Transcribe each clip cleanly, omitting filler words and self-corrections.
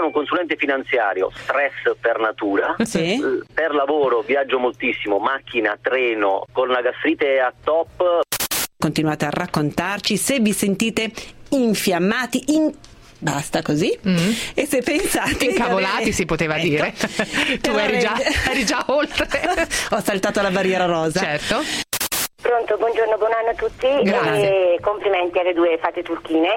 sono un consulente finanziario, stress per natura, sì. Per lavoro viaggio moltissimo, macchina, treno, con la gastrite a top. Continuate a raccontarci se vi sentite infiammati, basta così. E se pensate incavolati si poteva dire. Tu eri già oltre. Ho saltato la barriera rosa. Certo. Pronto, buongiorno, buon anno a tutti. Grazie. E complimenti alle due fate turchine.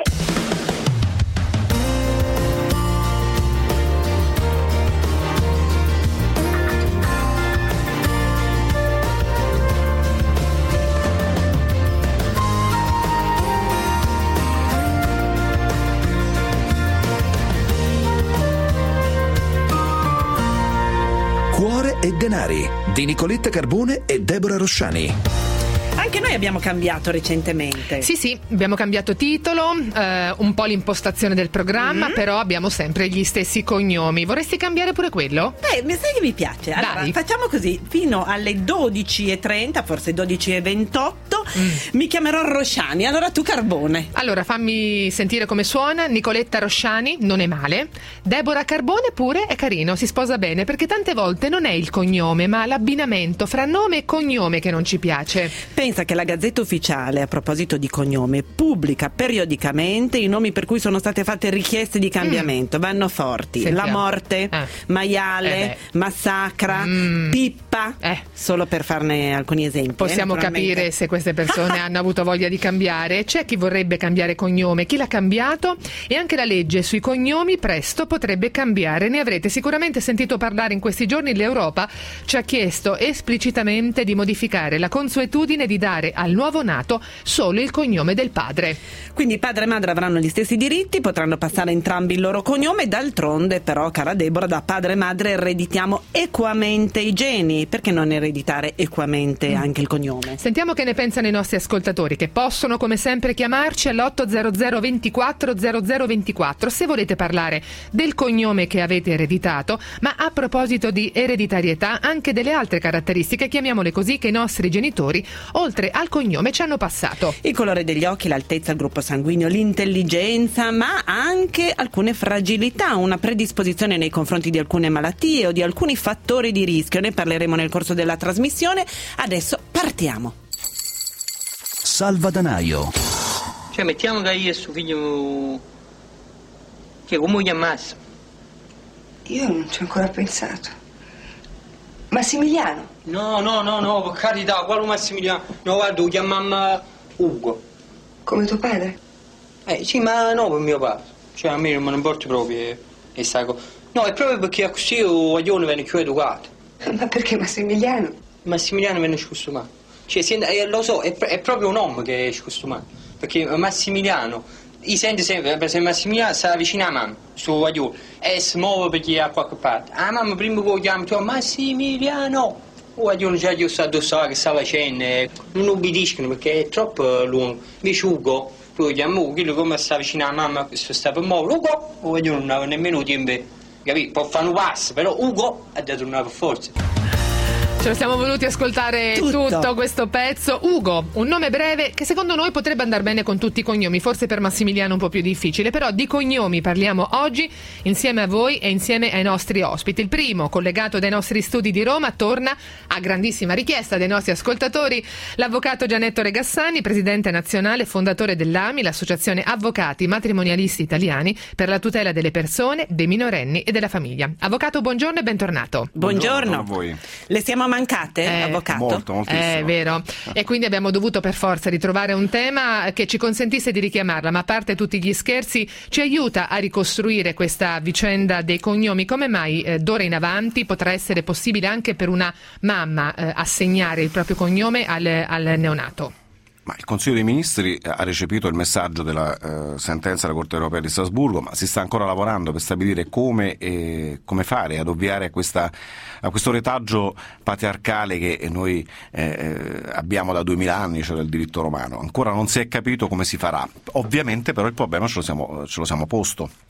Cuore e denari di Nicoletta Carbone e Deborah Rosciani. Anche noi abbiamo cambiato recentemente. Sì, abbiamo cambiato titolo, un po' l'impostazione del programma, però abbiamo sempre gli stessi cognomi. Vorresti cambiare pure quello? Mi sai che mi piace? Allora, Dai. facciamo così, fino alle 12:30, forse 12:28, mi chiamerò Rosciani, allora tu Carbone. Allora, fammi sentire come suona. Nicoletta Rosciani, non è male. Deborah Carbone pure è carino, si sposa bene, perché tante volte non è il cognome, ma l'abbinamento fra nome e cognome che non ci piace. Pensa che la Gazzetta Ufficiale, a proposito di cognome, pubblica periodicamente i nomi per cui sono state fatte richieste di cambiamento. Vanno forti: Sentiamo. La Morte, Maiale, Massacra, Pippa, solo per farne alcuni esempi. Possiamo capire se queste persone hanno avuto voglia di cambiare. C'è chi vorrebbe cambiare cognome, chi l'ha cambiato, e anche la legge sui cognomi presto potrebbe cambiare. Ne avrete sicuramente sentito parlare in questi giorni. L'Europa ci ha chiesto esplicitamente di modificare la consuetudine di dare al nuovo nato solo il cognome del padre. Quindi padre e madre avranno gli stessi diritti, potranno passare entrambi il loro cognome. D'altronde, però, cara Deborah, da padre e madre ereditiamo equamente i geni. Perché non ereditare equamente anche il cognome? Sentiamo che ne pensano i nostri ascoltatori, che possono come sempre chiamarci all'800 24 0024 se volete parlare del cognome che avete ereditato, ma a proposito di ereditarietà anche delle altre caratteristiche, chiamiamole così, che i nostri genitori oltre al cognome ci hanno passato. Il colore degli occhi, l'altezza, il gruppo sanguigno, l'intelligenza, ma anche alcune fragilità, una predisposizione nei confronti di alcune malattie o di alcuni fattori di rischio. Ne parleremo nel corso della trasmissione. Adesso partiamo. Salvadanaio. Cioè, mettiamo che io e suo figlio, che come lo chiamassi? Io non ci ho ancora pensato. Massimiliano? No, per carità, quale Massimiliano? No, guarda, lo chiamiamo Ugo. Come tuo padre? Sì, ma no, per mio padre. Cioè, a me non me ne importa proprio questa cosa. No, è proprio perché così il guaglione viene più educato. Ma perché Massimiliano? Massimiliano viene scostumato. Cioè, lo so, è proprio un uomo che è scostumato. Perché Massimiliano, io sento sempre, per esempio Massimiliano sta vicino alla mamma, suo guaglione, e si muove perché è a qualche parte. La mamma prima che lo chiama, dice Massimiliano. Il guaglione già gli sta addosso che sta facendo, non obbediscono perché è troppo lungo. Invece Ugo, lo chiama Ugo, quello come sta vicino alla mamma, se sta per muovere, Ugo, il guaglione non aveva nemmeno tempo, capito? Può fare un passo, però Ugo ha dato una per forza. Ce lo siamo voluti ascoltare tutto questo pezzo. Ugo, un nome breve che secondo noi potrebbe andare bene con tutti i cognomi, forse per Massimiliano un po' più difficile, però di cognomi parliamo oggi insieme a voi e insieme ai nostri ospiti. Il primo, collegato dai nostri studi di Roma, torna a grandissima richiesta dei nostri ascoltatori, l'avvocato Gianetto Regassani, presidente nazionale e fondatore dell'AMI, l'associazione Avvocati Matrimonialisti Italiani per la tutela delle persone, dei minorenni e della famiglia. Avvocato, buongiorno e bentornato. Buongiorno a voi. Le siamo mancate, avvocato? Moltissimo. È vero. E quindi abbiamo dovuto per forza ritrovare un tema che ci consentisse di richiamarla, ma a parte tutti gli scherzi ci aiuta a ricostruire questa vicenda dei cognomi. Come mai d'ora in avanti potrà essere possibile anche per una mamma assegnare il proprio cognome al neonato? Ma il Consiglio dei Ministri ha recepito il messaggio della sentenza della Corte Europea di Strasburgo, ma si sta ancora lavorando per stabilire come fare ad ovviare a questo retaggio patriarcale che noi abbiamo da 2000 anni, cioè del diritto romano. Ancora non si è capito come si farà. Ovviamente però il problema ce lo siamo posto.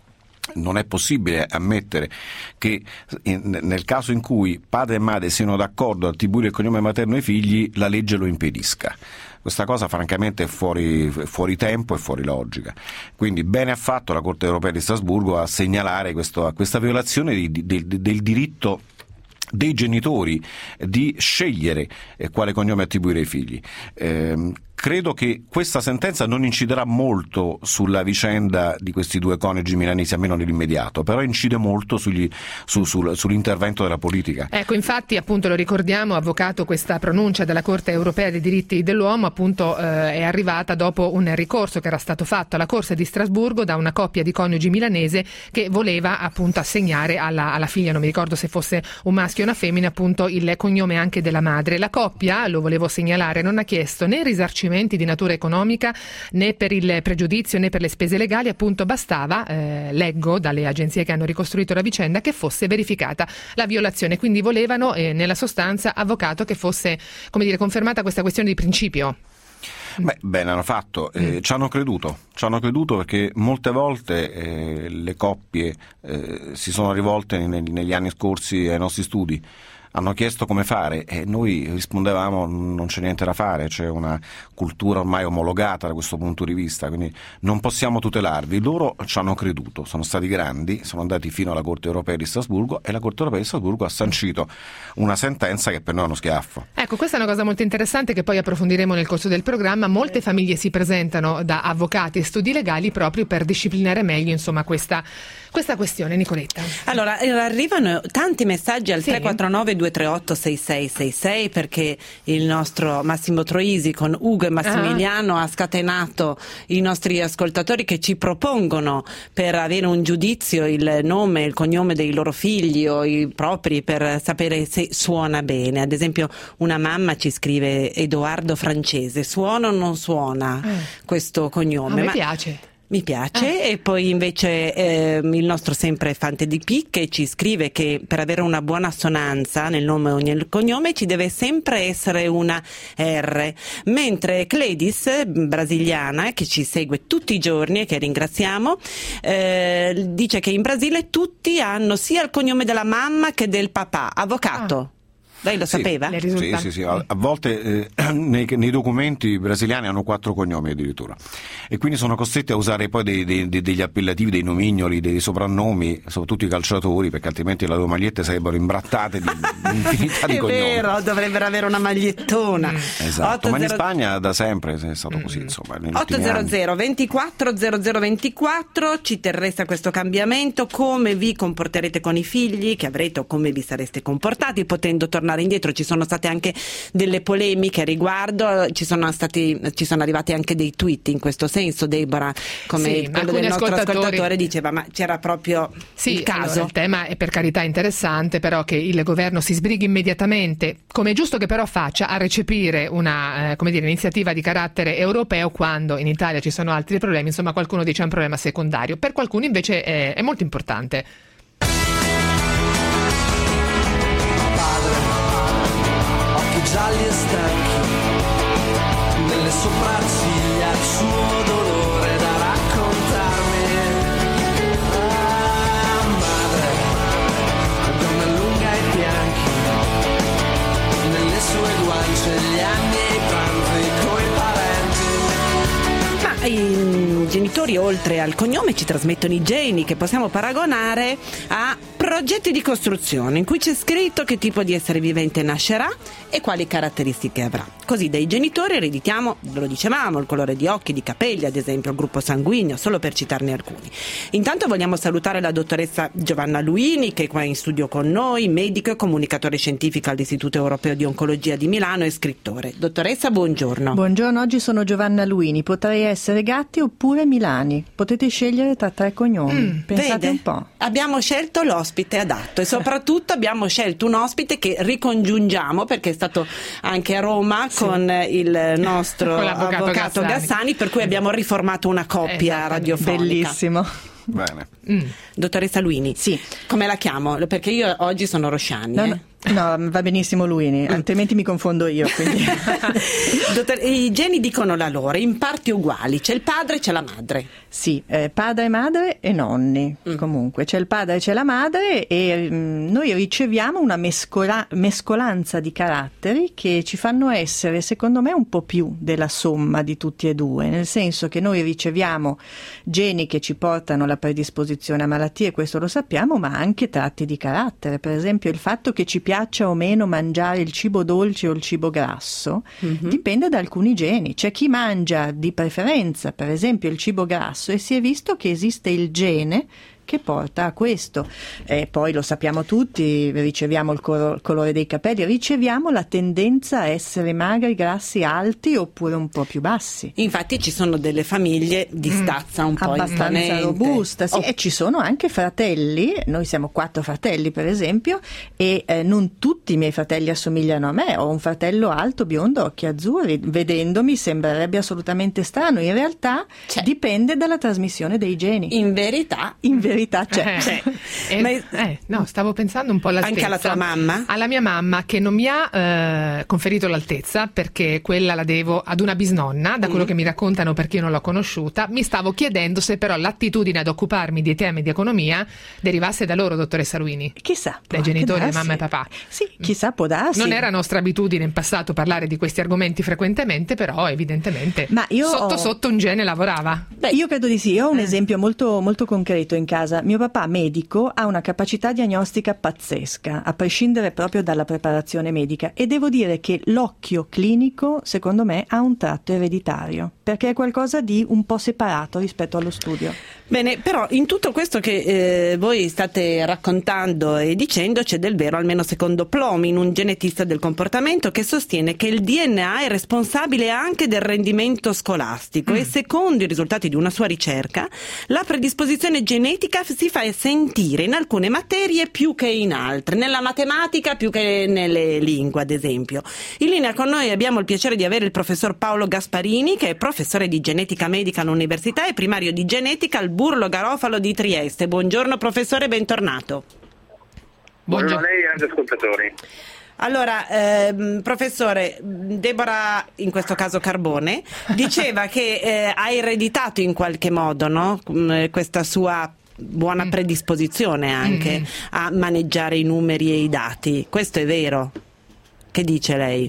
non è possibile ammettere che nel caso in cui padre e madre siano d'accordo ad attribuire il cognome materno ai figli, la legge lo impedisca. Questa cosa francamente è fuori tempo e fuori logica. Quindi bene ha fatto la Corte europea di Strasburgo a segnalare questa violazione del diritto dei genitori di scegliere quale cognome attribuire ai figli. Credo che questa sentenza non inciderà molto sulla vicenda di questi due coniugi milanesi, almeno nell'immediato, però incide molto sull'intervento della politica. Ecco, infatti, appunto, lo ricordiamo, avvocato, questa pronuncia della Corte europea dei diritti dell'uomo, appunto, è arrivata dopo un ricorso che era stato fatto alla Corte di Strasburgo da una coppia di coniugi milanese che voleva appunto assegnare alla figlia, non mi ricordo se fosse un maschio o una femmina, appunto il cognome anche della madre. La coppia, lo volevo segnalare, non ha chiesto né risarcimenti di natura economica né per il pregiudizio né per le spese legali, appunto bastava, leggo dalle agenzie che hanno ricostruito la vicenda, che fosse verificata la violazione. Quindi volevano, nella sostanza, avvocato, che fosse, come dire, confermata questa questione di principio. Bene hanno fatto, ci hanno creduto perché molte volte le coppie si sono rivolte negli anni scorsi ai nostri studi, hanno chiesto come fare e noi rispondevamo non c'è niente da fare, c'è una cultura ormai omologata da questo punto di vista, quindi non possiamo tutelarvi. Loro ci hanno creduto, sono stati grandi, sono andati fino alla Corte europea di Strasburgo e la Corte europea di Strasburgo ha sancito una sentenza che per noi è uno schiaffo. Ecco, questa è una cosa molto interessante che poi approfondiremo nel corso del programma. Molte famiglie si presentano da avvocati e studi legali proprio per disciplinare meglio, insomma, questa questione. Nicoletta. Allora, arrivano tanti messaggi al 349 238 6666 perché il nostro Massimo Troisi con Ugo e Massimiliano ha scatenato i nostri ascoltatori che ci propongono, per avere un giudizio, il nome, il cognome dei loro figli o i propri, per sapere se suona bene. Ad esempio una mamma ci scrive Edoardo Francese, suona o non suona questo cognome? Mi piace. Mi piace. E poi invece il nostro sempre Fante di Picche ci scrive che per avere una buona assonanza nel nome o nel cognome ci deve sempre essere una R, mentre Cledis, brasiliana, che ci segue tutti i giorni e che ringraziamo, dice che in Brasile tutti hanno sia il cognome della mamma che del papà. Avvocato. Lei lo sapeva? Sì. A volte nei documenti brasiliani hanno 4 cognomi addirittura e quindi sono costretti a usare poi degli appellativi, dei nomignoli, dei soprannomi, soprattutto i calciatori, perché altrimenti le loro magliette sarebbero imbrattate di infinità di cognomi. È vero, dovrebbero avere una magliettona. Esatto, ma in Spagna da sempre è stato così, insomma. 800 24 0024, ci terreste a questo cambiamento? Come vi comporterete con i figli che avrete o come vi sareste comportati potendo tornare indietro? Ci sono state anche delle polemiche a riguardo, ci sono arrivati anche dei tweet in questo senso, Deborah, come quello del nostro ascoltatore diceva, ma c'era proprio il caso. Allora, il tema è per carità interessante, però che il governo si sbrighi immediatamente, come è giusto che però faccia, a recepire una iniziativa di carattere europeo quando in Italia ci sono altri problemi. Insomma, qualcuno dice è un problema secondario, per qualcuno invece è molto importante. Gialli e stanchi, nelle sopracciglia il suo dolore da raccontarmi. Madre, donna lunga ai fianchi, nelle sue guance gli anni e i pranzi coi parenti. Ma i genitori, oltre al cognome, ci trasmettono i geni che possiamo paragonare a progetti di costruzione in cui c'è scritto che tipo di essere vivente nascerà e quali caratteristiche avrà. Così dai genitori ereditiamo, lo dicevamo, il colore di occhi, di capelli, ad esempio il gruppo sanguigno, solo per citarne alcuni. Intanto vogliamo salutare la dottoressa Giovanna Luini, che è qua in studio con noi, medico e comunicatore scientifico all'Istituto Europeo di Oncologia di Milano e scrittore. Dottoressa, buongiorno. Buongiorno, oggi sono Giovanna Luini, potrei essere Gatti oppure Milani, potete scegliere tra 3 cognomi, pensate un po'. Abbiamo scelto l'ospite adatto e soprattutto abbiamo scelto un ospite che ricongiungiamo perché è stato anche a Roma con il nostro avvocato Gassani, per cui abbiamo riformato una coppia radiofonica. Bellissimo. Bene. Dottoressa Luini, come la chiamo? Perché io oggi sono Rosciani. No, va benissimo Luini, altrimenti mi confondo io. Quindi. Dottore, i geni dicono la loro, in parti uguali, c'è il padre e c'è la madre. Sì, padre, madre e nonni. Comunque c'è il padre e c'è la madre e noi riceviamo una mescolanza di caratteri che ci fanno essere, secondo me, un po' più della somma di tutti e due, nel senso che noi riceviamo geni che ci portano alla predisposizione a malattie, questo lo sappiamo, ma anche tratti di carattere. Per esempio il fatto che ci piaccia o meno mangiare il cibo dolce o il cibo grasso dipende da alcuni geni. C'è chi mangia di preferenza, per esempio, il cibo grasso e si è visto che esiste il gene che porta a questo. Poi lo sappiamo tutti, riceviamo il colore dei capelli, riceviamo la tendenza a essere magri, grassi, alti oppure un po' più bassi. Infatti ci sono delle famiglie di stazza un po' abbastanza robusta, sì. E ci sono anche fratelli, noi siamo 4 fratelli per esempio, e non tutti i miei fratelli assomigliano a me. Ho un fratello alto, biondo, occhi azzurri, vedendomi sembrerebbe assolutamente strano, in realtà dipende dalla trasmissione dei geni. In verità c'è. No, stavo pensando un po' all'altezza. Anche alla tua mamma? Alla mia mamma, che non mi ha conferito l'altezza, perché quella la devo ad una bisnonna, da quello che mi raccontano perché io non l'ho conosciuta. Mi stavo chiedendo se però l'attitudine ad occuparmi di temi di economia derivasse da loro, dottoressa Luini. Chissà. Dai genitori di mamma e papà. Sì, chissà, può darsi. Non era nostra abitudine in passato parlare di questi argomenti frequentemente, però evidentemente sotto un gene lavorava. Beh, io credo di sì. Io ho un esempio molto, molto concreto in casa. Mio papà, medico, ha una capacità diagnostica pazzesca, a prescindere proprio dalla preparazione medica, e devo dire che l'occhio clinico, secondo me, ha un tratto ereditario, perché è qualcosa di un po' separato rispetto allo studio. Bene, però in tutto questo che voi state raccontando e dicendo c'è del vero, almeno secondo Plomin, un genetista del comportamento, che sostiene che il DNA è responsabile anche del rendimento scolastico e secondo i risultati di una sua ricerca la predisposizione genetica si fa sentire in alcune materie più che in altre, nella matematica più che nelle lingue ad esempio. In linea con noi abbiamo il piacere di avere il professor Paolo Gasparini, che è professore di genetica medica all'università e primario di genetica al Burlo Garofalo di Trieste. Buongiorno professore, bentornato. Buongiorno a lei e agli ascoltatori. Allora, professore, Deborah, in questo caso Carbone, diceva che ha ereditato in qualche modo, no? Questa sua buona predisposizione anche a maneggiare i numeri e i dati. Questo è vero? Che dice lei?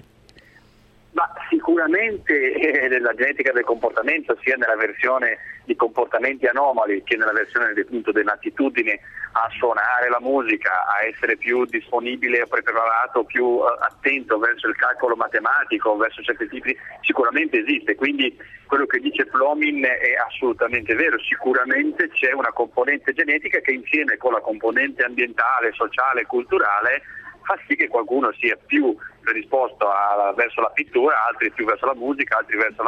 Ma sicuramente nella genetica del comportamento, sia nella versione di comportamenti anomali che nella versione appunto dell'attitudine a suonare la musica, a essere più disponibile, preparato, più attento verso il calcolo matematico, verso certi tipi, sicuramente esiste. Quindi quello che dice Plomin è assolutamente vero. Sicuramente c'è una componente genetica che insieme con la componente ambientale, sociale e culturale fa sì che qualcuno sia più predisposto verso la pittura, altri più verso la musica, altri verso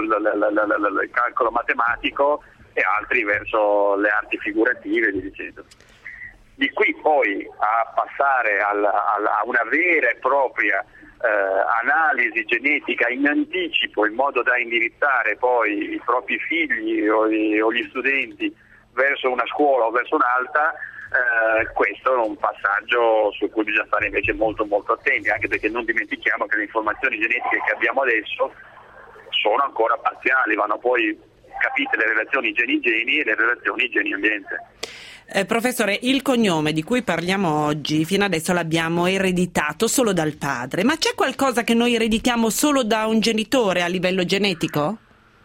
il calcolo matematico e altri verso le arti figurative e via dicendo. Di qui poi a passare a una vera e propria analisi genetica in anticipo, in modo da indirizzare poi i propri figli o gli studenti verso una scuola o verso un'altra, questo è un passaggio su cui bisogna stare invece molto molto attenti, anche perché non dimentichiamo che le informazioni genetiche che abbiamo adesso sono ancora parziali, vanno poi capite le relazioni geni-geni e le relazioni geni-ambiente. Professore, il cognome di cui parliamo oggi fino adesso l'abbiamo ereditato solo dal padre, ma c'è qualcosa che noi ereditiamo solo da un genitore a livello genetico?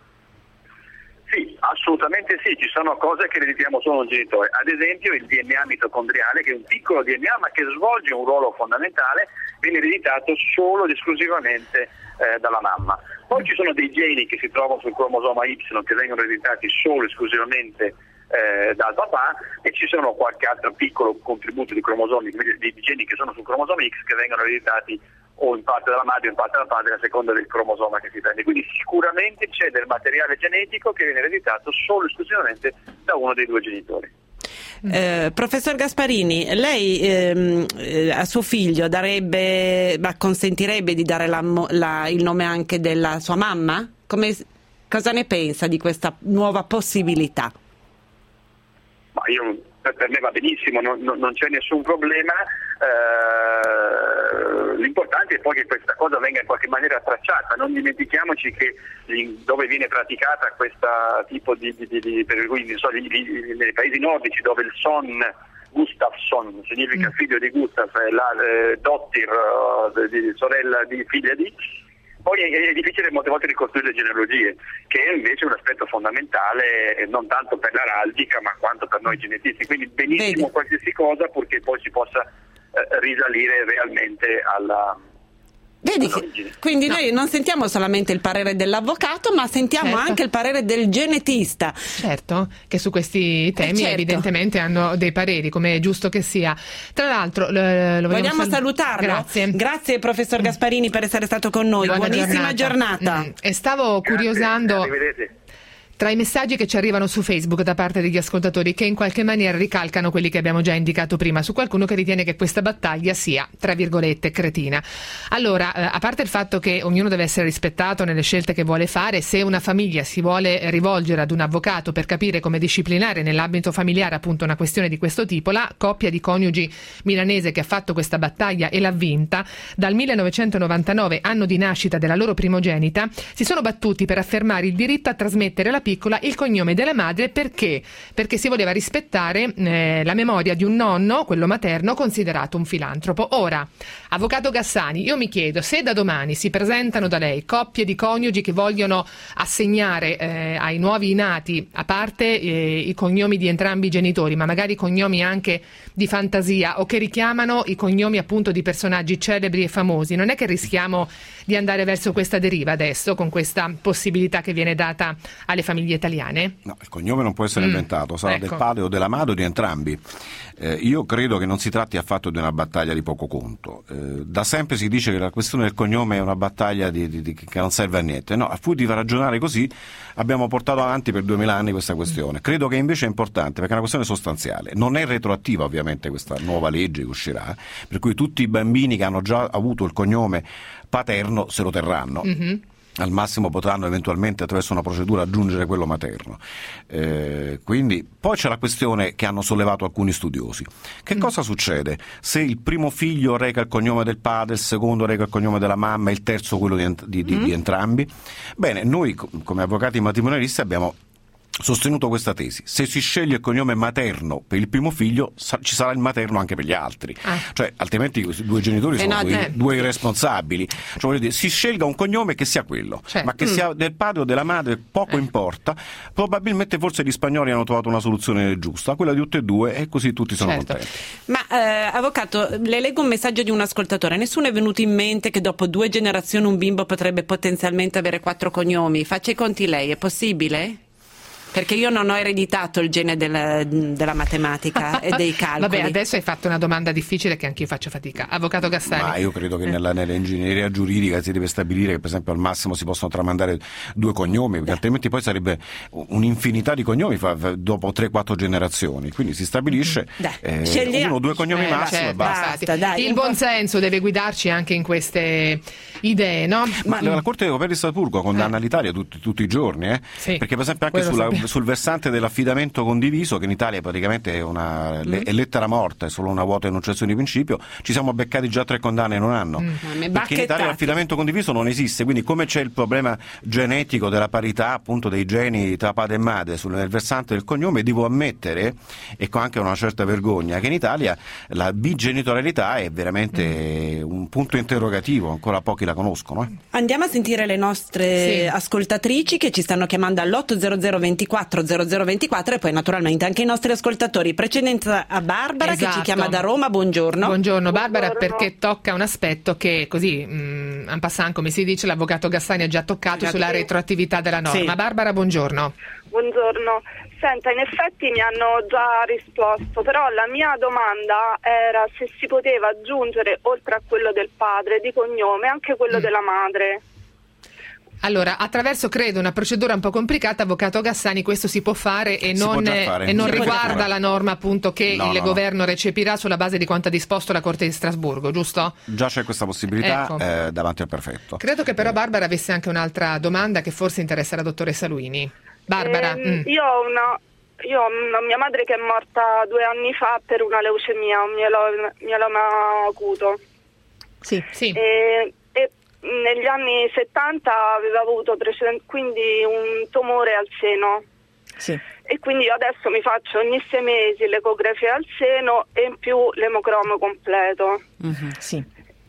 Sì, assolutamente sì, ci sono cose che ereditiamo solo da un genitore, ad esempio il DNA mitocondriale, che è un piccolo DNA ma che svolge un ruolo fondamentale, viene ereditato solo ed esclusivamente dalla mamma. Poi ci sono dei geni che si trovano sul cromosoma Y che vengono ereditati solo ed esclusivamente dal papà, e ci sono qualche altro piccolo contributo di cromosomi, di geni che sono sul cromosoma X che vengono ereditati o in parte dalla madre o in parte dal padre a seconda del cromosoma che si prende. Quindi sicuramente c'è del materiale genetico che viene ereditato solo e esclusivamente da uno dei due genitori. Professor Gasparini, lei a suo figlio consentirebbe di dare il nome anche della sua mamma? Cosa ne pensa di questa nuova possibilità? Ma io per me va benissimo, non c'è nessun problema. L'importante è poi che questa cosa venga in qualche maniera tracciata. Non dimentichiamoci che dove viene praticata questa tipo di per cui nei paesi nordici, dove il son Gustafsson significa figlio di Gustav, la dottir, sorella di figlia di. Poi è difficile molte volte ricostruire le genealogie, che è invece un aspetto fondamentale non tanto per l'araldica ma quanto per noi genetisti. Quindi benissimo qualsiasi cosa, purché poi si possa risalire realmente alla. Vedi, quindi noi non sentiamo solamente il parere dell'avvocato, ma sentiamo anche il parere del genetista. Certo, che su questi temi evidentemente hanno dei pareri, come è giusto che sia. Tra l'altro, vogliamo salutarlo? Grazie professor Gasparini per essere stato con noi. Buonissima giornata. E stavo curiosando. Arrivederci. Tra i messaggi che ci arrivano su Facebook da parte degli ascoltatori, che in qualche maniera ricalcano quelli che abbiamo già indicato prima, su qualcuno che ritiene che questa battaglia sia, tra virgolette, cretina. Allora, a parte il fatto che ognuno deve essere rispettato nelle scelte che vuole fare, se una famiglia si vuole rivolgere ad un avvocato per capire come disciplinare nell'ambito familiare appunto una questione di questo tipo, la coppia di coniugi milanese che ha fatto questa battaglia e l'ha vinta, dal 1999, anno di nascita della loro primogenita, si sono battuti per affermare il diritto a trasmettere la piccola il cognome della madre. Perché si voleva rispettare la memoria di un nonno, quello materno, considerato un filantropo. Ora, avvocato Gassani, io mi chiedo se da domani si presentano da lei coppie di coniugi che vogliono assegnare ai nuovi nati, a parte i cognomi di entrambi i genitori, ma magari cognomi anche di fantasia o che richiamano i cognomi appunto di personaggi celebri e famosi, non è che rischiamo di andare verso questa deriva adesso, con questa possibilità che viene data alle famiglie italiane? No, il cognome non può essere inventato, sarà del padre o della madre o di entrambi. Io credo che non si tratti affatto di una battaglia di poco conto. Da sempre si dice che la questione del cognome è una battaglia che non serve a niente. No, a furia di ragionare così abbiamo portato avanti per 2000 anni questa questione. Credo che invece è importante, perché è una questione sostanziale. Non è retroattiva ovviamente questa nuova legge che uscirà, per cui tutti i bambini che hanno già avuto il cognome paterno se lo terranno. Al massimo potranno eventualmente attraverso una procedura aggiungere quello materno. Quindi poi c'è la questione che hanno sollevato alcuni studiosi. Che cosa succede se il primo figlio reca il cognome del padre, il secondo reca il cognome della mamma e il terzo quello di entrambi? Bene, noi come avvocati matrimonialisti abbiamo sostenuto questa tesi: se si sceglie il cognome materno per il primo figlio, ci sarà il materno anche per gli altri, cioè altrimenti questi due genitori sono due irresponsabili. Cioè, voglio dire, si scelga un cognome che sia quello, ma che sia del padre o della madre poco importa. Probabilmente forse gli spagnoli hanno trovato una soluzione giusta, quella di tutti e due, e così tutti sono contenti. Ma avvocato, le leggo un messaggio di un ascoltatore: nessuno è venuto in mente che dopo 2 generazioni un bimbo potrebbe potenzialmente avere 4 cognomi? Faccia i conti lei, è possibile? Perché io non ho ereditato il gene della matematica e dei calcoli. Vabbè, adesso hai fatto una domanda difficile che anch'io faccio fatica. Avvocato Gassani. Ma io credo che nell'ingegneria giuridica si deve stabilire che per esempio al massimo si possono tramandare 2 cognomi, perché altrimenti poi sarebbe un'infinità di cognomi dopo 3-4 generazioni. Quindi si stabilisce 1 o 2 cognomi massimo e basta. Dai, il buon senso deve guidarci anche in queste idee, no? Ma la Corte europea di Strasburgo condanna l'Italia tutti i giorni, perché per esempio anche sul versante dell'affidamento condiviso, che in Italia praticamente è lettera morta, è solo una vuota enunciazione di principio, ci siamo beccati già 3 condanne in un anno, perché in Italia l'affidamento condiviso non esiste. Quindi, come c'è il problema genetico della parità appunto dei geni tra padre e madre nel versante del cognome, devo ammettere, e con anche una certa vergogna, che in Italia la bigenitorialità è veramente un punto interrogativo, ancora pochi la conoscono. Andiamo a sentire le nostre ascoltatrici che ci stanno chiamando all'800 24 0024 e poi naturalmente anche i nostri ascoltatori. Precedenza a Barbara che ci chiama da Roma. Buongiorno. Buongiorno Barbara, perché tocca un aspetto che così en passant, come si dice, l'avvocato Gassani ha già toccato sulla retroattività della norma. Barbara, buongiorno. Buongiorno. Senta, in effetti mi hanno già risposto, però la mia domanda era se si poteva aggiungere, oltre a quello del padre di cognome, anche quello della madre. Allora, attraverso credo una procedura un po' complicata, avvocato Gassani, questo si può fare e non riguarda la norma appunto che il governo recepirà sulla base di quanto ha disposto la Corte di Strasburgo, giusto? Già c'è questa possibilità davanti al prefetto. Credo che però Barbara avesse anche un'altra domanda che forse interessa la dottoressa Luini. Barbara. Io ho io ho mia madre che è morta 2 anni fa per una leucemia, un mieloma acuto. Sì. E negli anni 70 aveva avuto quindi un tumore al seno. Sì. E quindi io adesso mi faccio ogni 6 mesi l'ecografia al seno e in più l'emocromo completo. Sì.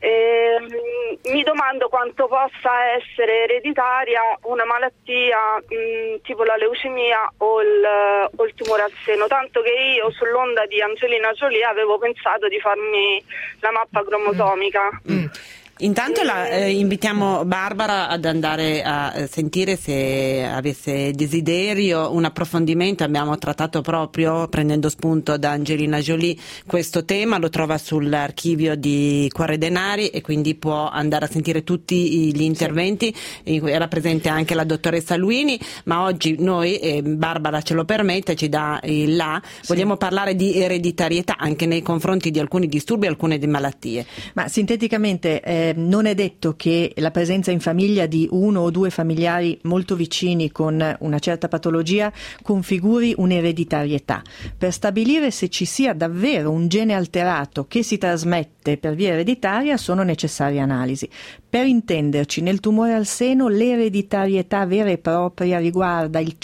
Mi domando quanto possa essere ereditaria una malattia tipo la leucemia o il tumore al seno, tanto che io sull'onda di Angelina Jolie avevo pensato di farmi la mappa cromosomica. Intanto invitiamo Barbara ad andare a sentire, se avesse desiderio, un approfondimento. Abbiamo trattato proprio, prendendo spunto da Angelina Jolie, questo tema, lo trova sull'archivio di Cuore e Denari e quindi può andare a sentire tutti gli interventi. Era presente anche la dottoressa Luini, ma oggi noi, Barbara ce lo permette, ci dà il là, vogliamo parlare di ereditarietà anche nei confronti di alcuni disturbi, alcune malattie. Ma sinteticamente non è detto che la presenza in famiglia di 1 o 2 familiari molto vicini con una certa patologia configuri un'ereditarietà. Per stabilire se ci sia davvero un gene alterato che si trasmette per via ereditaria sono necessarie analisi. Per intenderci, nel tumore al seno l'ereditarietà vera e propria riguarda il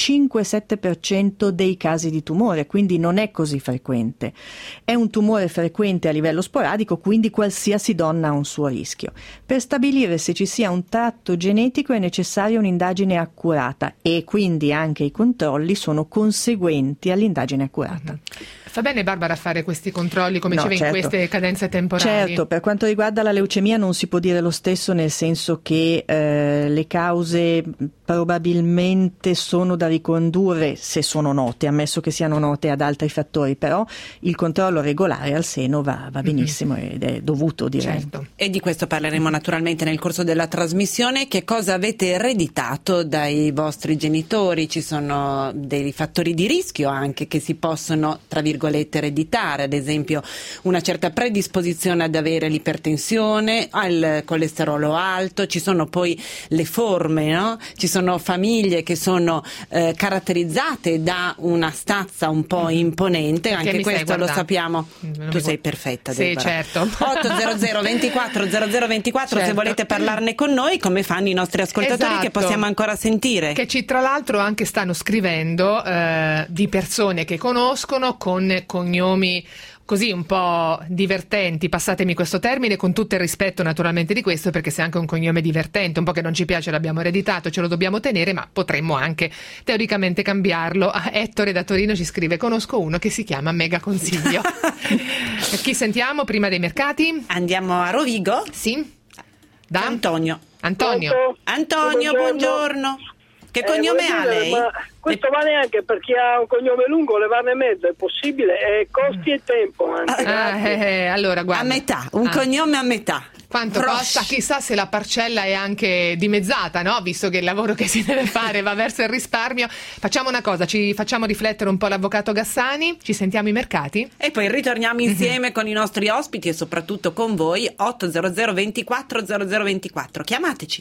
5-7% dei casi di tumore, quindi non è così frequente. È un tumore frequente a livello sporadico, quindi qualsiasi donna ha un suo rischio. Per stabilire se ci sia un tratto genetico è necessaria un'indagine accurata e quindi anche i controlli sono conseguenti all'indagine accurata. Fa bene Barbara a fare questi controlli, come No, diceva, certo. in queste cadenze temporali? Certo, per quanto riguarda la leucemia non si può dire lo stesso, nel senso che le cause probabilmente sono da ricondurre, se sono note, ammesso che siano note, ad altri fattori, però il controllo regolare al seno va benissimo ed è dovuto, direi. Certo. E di questo parleremo naturalmente nel corso della trasmissione. Che cosa avete ereditato dai vostri genitori? Ci sono dei fattori di rischio anche che si possono, tra virgolette, ereditare, ad esempio una certa predisposizione ad avere l'ipertensione, al colesterolo alto. Ci sono poi le forme, no? Ci sono famiglie che sono caratterizzate da una stazza un po' imponente, Perché anche mi stai questo lo guardando? sappiamo. Tu sei perfetta, Sì, Deborah. certo. 800 24 0024 se Certo. volete parlarne con noi, come fanno i nostri ascoltatori, Esatto. che possiamo ancora sentire. Che ci tra l'altro anche stanno scrivendo di persone che conoscono con cognomi così un po' divertenti, passatemi questo termine, con tutto il rispetto naturalmente di questo, perché se anche un cognome divertente, un po' che non ci piace, l'abbiamo ereditato, ce lo dobbiamo tenere, ma potremmo anche teoricamente cambiarlo. Ettore da Torino ci scrive: conosco uno che si chiama Mega Consiglio. Chi sentiamo prima dei mercati? Andiamo a Rovigo? Sì. Da Antonio. Antonio, buongiorno. Che cognome ha lei? Ma questo vale anche per chi ha un cognome lungo, levarne mezzo è possibile, e costi e tempo anche. allora guarda, a metà, un cognome a metà. Quanto costa? Chissà se la parcella è anche dimezzata, no? Visto che il lavoro che si deve fare va verso il risparmio. Facciamo una cosa, ci facciamo riflettere un po' l'avvocato Gassani, ci sentiamo i mercati e poi ritorniamo insieme con i nostri ospiti e soprattutto con voi. 800 24 0024, chiamateci.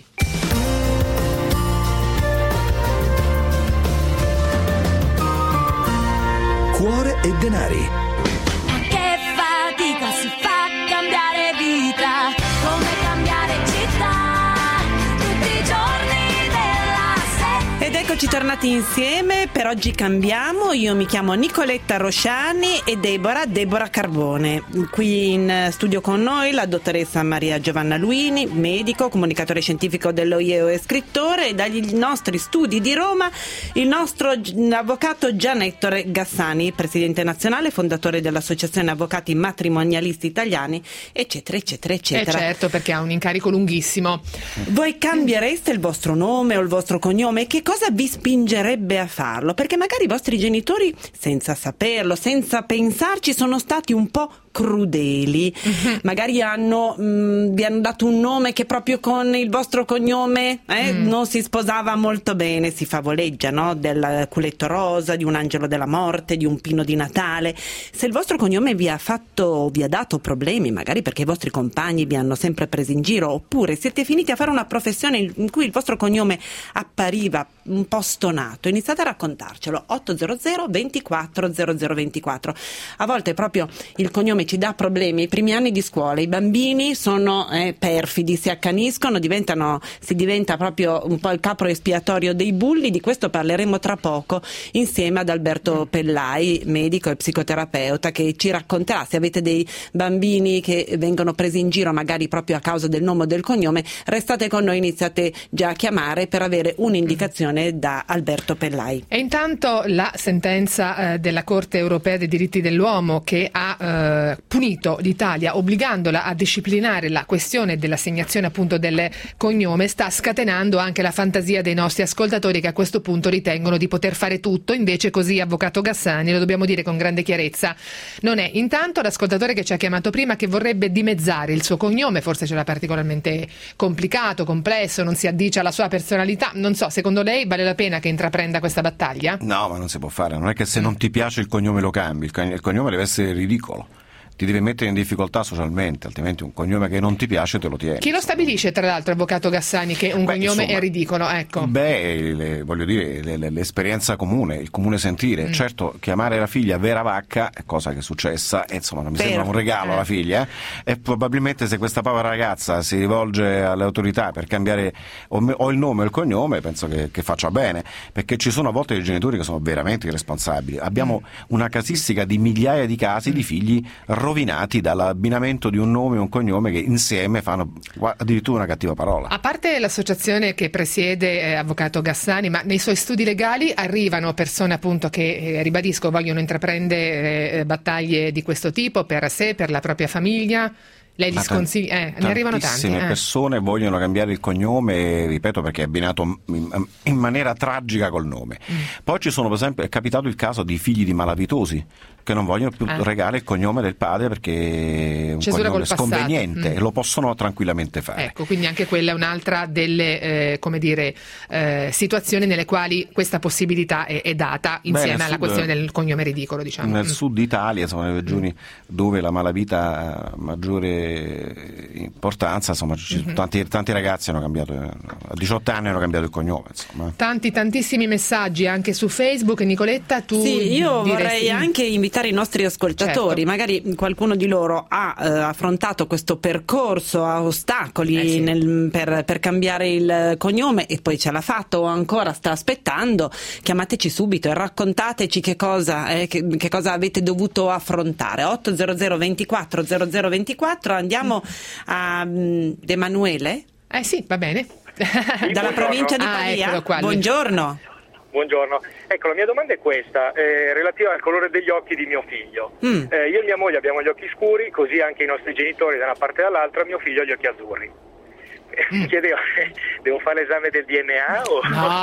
Cuore e Denari. Che fatica si fa cambiare vita, come cambiare città, tutti i giorni della sera. Ed eccoci tornati insieme, per oggi cambiamo. Io mi chiamo Nicoletta Rosciani e Deborah Carbone. Qui in studio con noi la dottoressa Maria Giovanna Luini, medico, comunicatore scientifico dell'OIEO e scrittore, e dagli nostri studi di Roma il nostro avvocato Gianettore Gassani, presidente nazionale, fondatore dell'Associazione Avvocati Matrimonialisti Italiani, eccetera, eccetera, eccetera. Certo, perché ha un incarico lunghissimo. Voi cambiereste il vostro nome o il vostro cognome? Che cosa vi spingerebbe a farlo? Perché magari i vostri genitori, senza saperlo, senza pensarci, sono stati un po' crudeli. Magari vi hanno dato un nome che proprio con il vostro cognome non si sposava molto bene, si favoleggia, no? Del culetto rosa, di un angelo della morte, di un pino di Natale. Se il vostro cognome vi ha dato problemi, magari perché i vostri compagni vi hanno sempre presi in giro, oppure siete finiti a fare una professione in cui il vostro cognome appariva un po' stonato, iniziate a raccontarcelo. 800 24 0024. A volte proprio il cognome ci dà problemi. I primi anni di scuola, i bambini sono perfidi, si accaniscono, si diventa proprio un po' il capro espiatorio dei bulli. Di questo parleremo tra poco insieme ad Alberto Pellai, medico e psicoterapeuta, che ci racconterà. Se avete dei bambini che vengono presi in giro magari proprio a causa del nome o del cognome, restate con noi, iniziate già a chiamare per avere un'indicazione da Alberto Pellai. E intanto la sentenza della Corte Europea dei diritti dell'uomo, che ha punito l'Italia obbligandola a disciplinare la questione dell'assegnazione appunto del cognome, sta scatenando anche la fantasia dei nostri ascoltatori, che a questo punto ritengono di poter fare tutto. Invece così, avvocato Gassani, lo dobbiamo dire con grande chiarezza, non è. Intanto l'ascoltatore che ci ha chiamato prima, che vorrebbe dimezzare il suo cognome, forse ce l'ha particolarmente complicato, complesso, non si addice alla sua personalità, non so, secondo lei vale la pena che intraprenda questa battaglia? No, ma non si può fare, non è che se non ti piace il cognome lo cambi, il cognome deve essere ridicolo, ti deve mettere in difficoltà socialmente, altrimenti un cognome che non ti piace te lo tieni. Chi lo stabilisce, tra l'altro, avvocato Gassani, che un cognome insomma, è ridicolo? Ecco. Voglio dire, l'esperienza comune, il comune sentire. Certo, chiamare la figlia Vera Vacca è cosa che è successa, e insomma non mi sembra un regalo alla figlia, e probabilmente se questa povera ragazza si rivolge alle autorità per cambiare o il nome o il cognome, penso che faccia bene, perché ci sono a volte dei genitori che sono veramente irresponsabili. Abbiamo una casistica di migliaia di casi di figli rovinati dall'abbinamento di un nome e un cognome che insieme fanno addirittura una cattiva parola. A parte l'associazione che presiede avvocato Gassani, ma nei suoi studi legali arrivano persone appunto che, ribadisco, vogliono intraprendere battaglie di questo tipo per sé, per la propria famiglia. Lei gli sconsiglia? Ne arrivano tanti. Tantissime persone vogliono cambiare il cognome, ripeto, perché è abbinato in maniera tragica col nome. Poi ci sono, per esempio, è capitato il caso di figli di malavitosi che non vogliono più regare il cognome del padre perché è un cognome sconveniente, e lo possono tranquillamente fare. Ecco, quindi anche quella è un'altra delle situazioni nelle quali questa possibilità è data insieme alla questione del cognome ridicolo, diciamo. Nel sud Italia, insomma, nelle regioni dove la malavita ha maggiore importanza, insomma, tanti ragazzi hanno cambiato, a 18 anni hanno cambiato il cognome, insomma. Tantissimi messaggi anche su Facebook. Nicoletta, tu? Sì, io vorrei anche invitare i nostri ascoltatori, magari qualcuno di loro ha affrontato questo percorso a ostacoli per cambiare il cognome e poi ce l'ha fatto, o ancora sta aspettando. Chiamateci subito e raccontateci che cosa avete dovuto affrontare. 800 24 0024. Andiamo a Emanuele? Sì, va bene. Dalla provincia di Pavia. Buongiorno. Buongiorno, ecco, la mia domanda è questa, relativa al colore degli occhi di mio figlio. Io e mia moglie abbiamo gli occhi scuri, così anche i nostri genitori da una parte e dall'altra. Mio figlio ha gli occhi azzurri. Chiedevo, devo fare l'esame del DNA o...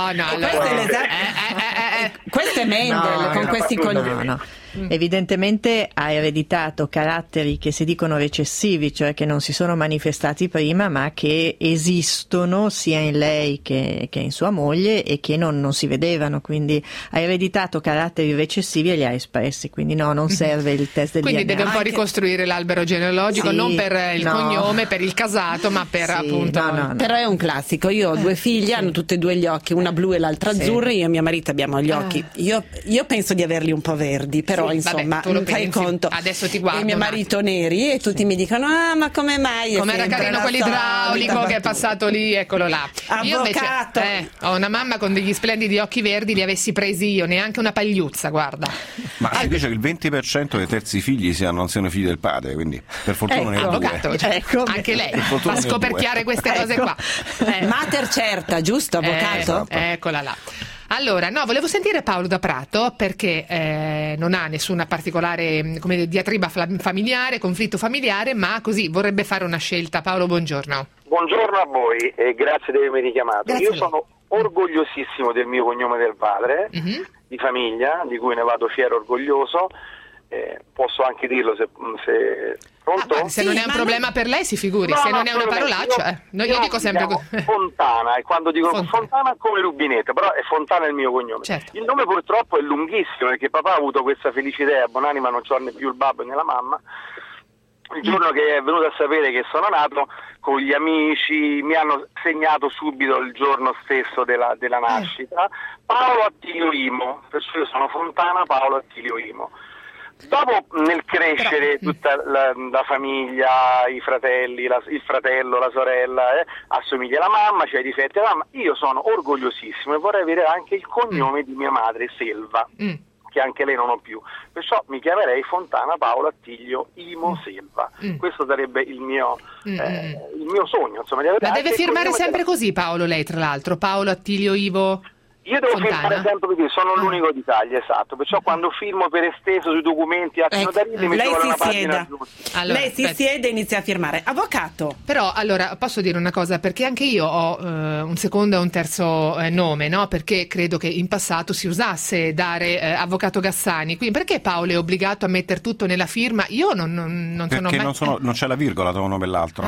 Questo è Mendel con questi cognomi. No. Evidentemente ha ereditato caratteri che si dicono recessivi, cioè che non si sono manifestati prima ma che esistono sia in lei che in sua moglie e che non si vedevano, quindi ha ereditato caratteri recessivi e li ha espressi, quindi non serve il test del quindi DNA. deve un po' ricostruire l'albero genealogico, non per il cognome, per il casato, ma per appunto... No. Però è un classico. Io ho due figlie, hanno tutte e due gli occhi, una blu e l'altra azzurra. Io e mio marito abbiamo gli occhi, io penso di averli un po' verdi, però insomma, vabbè, fai conto. Adesso ti guardo. E mio marito neri, e tutti mi dicono: ma come mai? Com'era carino quell'idraulico che è passato lì, eccolo là. Avvocato. Io invece ho una mamma con degli splendidi occhi verdi, li avessi presi io, neanche una pagliuzza, guarda. Ma si dice che il 20% dei terzi figli non siano figli del padre, quindi per fortuna ne ha due. Avvocato, anche lei fa scoperchiare queste cose qua. Mater certa, giusto, avvocato? Eccola là. Allora, volevo sentire Paolo da Prato, perché non ha nessuna particolare diatriba familiare, conflitto familiare, ma così vorrebbe fare una scelta. Paolo, buongiorno. Buongiorno a voi e grazie di avermi richiamato. Grazie. Io sono orgogliosissimo del mio cognome del padre, di famiglia, di cui ne vado fiero e orgoglioso. posso anche dirlo se pronto? Se non è un problema per lei si figuri, se non è una parolaccia, io dico sempre Fontana, e quando dico Fontana come rubinetto, però è Fontana il mio cognome. Certo. Il nome purtroppo è lunghissimo, perché papà ha avuto questa felice idea, buonanima non c'ho né più il babbo né la mamma. Il giorno che è venuto a sapere che sono nato, con gli amici mi hanno segnato subito il giorno stesso della nascita, Paolo Attilio Imo, perciò io sono Fontana Paolo Attilio Imo. Dopo, nel crescere, tutta la famiglia, i fratelli, il fratello, la sorella, assomiglia alla mamma, c'è i difetti della mamma, io sono orgogliosissimo e vorrei avere anche il cognome di mia madre, Selva, che anche lei non ho più, perciò mi chiamerei Fontana Paolo Attilio Imo Selva. Questo sarebbe il mio sogno, insomma. La deve firmare sempre così Paolo, lei tra l'altro, Paolo Attilio Ivo Io devo Fontana. firmare sempre così, sono l'unico d'Italia, esatto, perciò quando firmo per esteso sui documenti atti notarili mi ci vuole una pagina giusta. Allora, lei si siede e inizia a firmare. Avvocato. Però allora posso dire una cosa, perché anche io ho un secondo e un terzo nome, no? Perché credo che in passato si usasse dare avvocato Gassani, quindi perché Paolo è obbligato a mettere tutto nella firma? Io non sono mai... Perché non c'è la virgola tra uno e l'altro.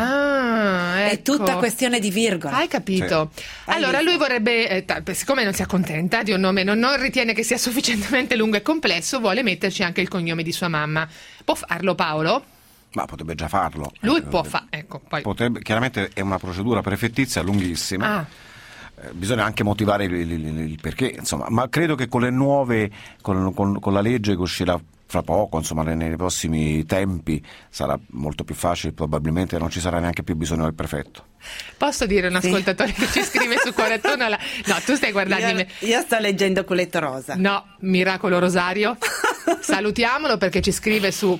È tutta questione di virgola. Hai capito? Sì. Allora lui vorrebbe, siccome non si accontenta di un nome, non ritiene che sia sufficientemente lungo e complesso, vuole metterci anche il cognome di sua mamma. Può farlo Paolo? Ma potrebbe già farlo. Lui può fare, ecco. Poi. Chiaramente è una procedura prefettizia lunghissima. Bisogna anche motivare il perché, insomma, ma credo che con le nuove, con la legge che uscirà fra poco, insomma, nei prossimi tempi sarà molto più facile, probabilmente non ci sarà neanche più bisogno del prefetto. Posso dire un ascoltatore che ci scrive su Cuore Tono? No, tu stai guardando io sto leggendo Culetto Rosa. No, Miracolo Rosario. Salutiamolo perché ci scrive su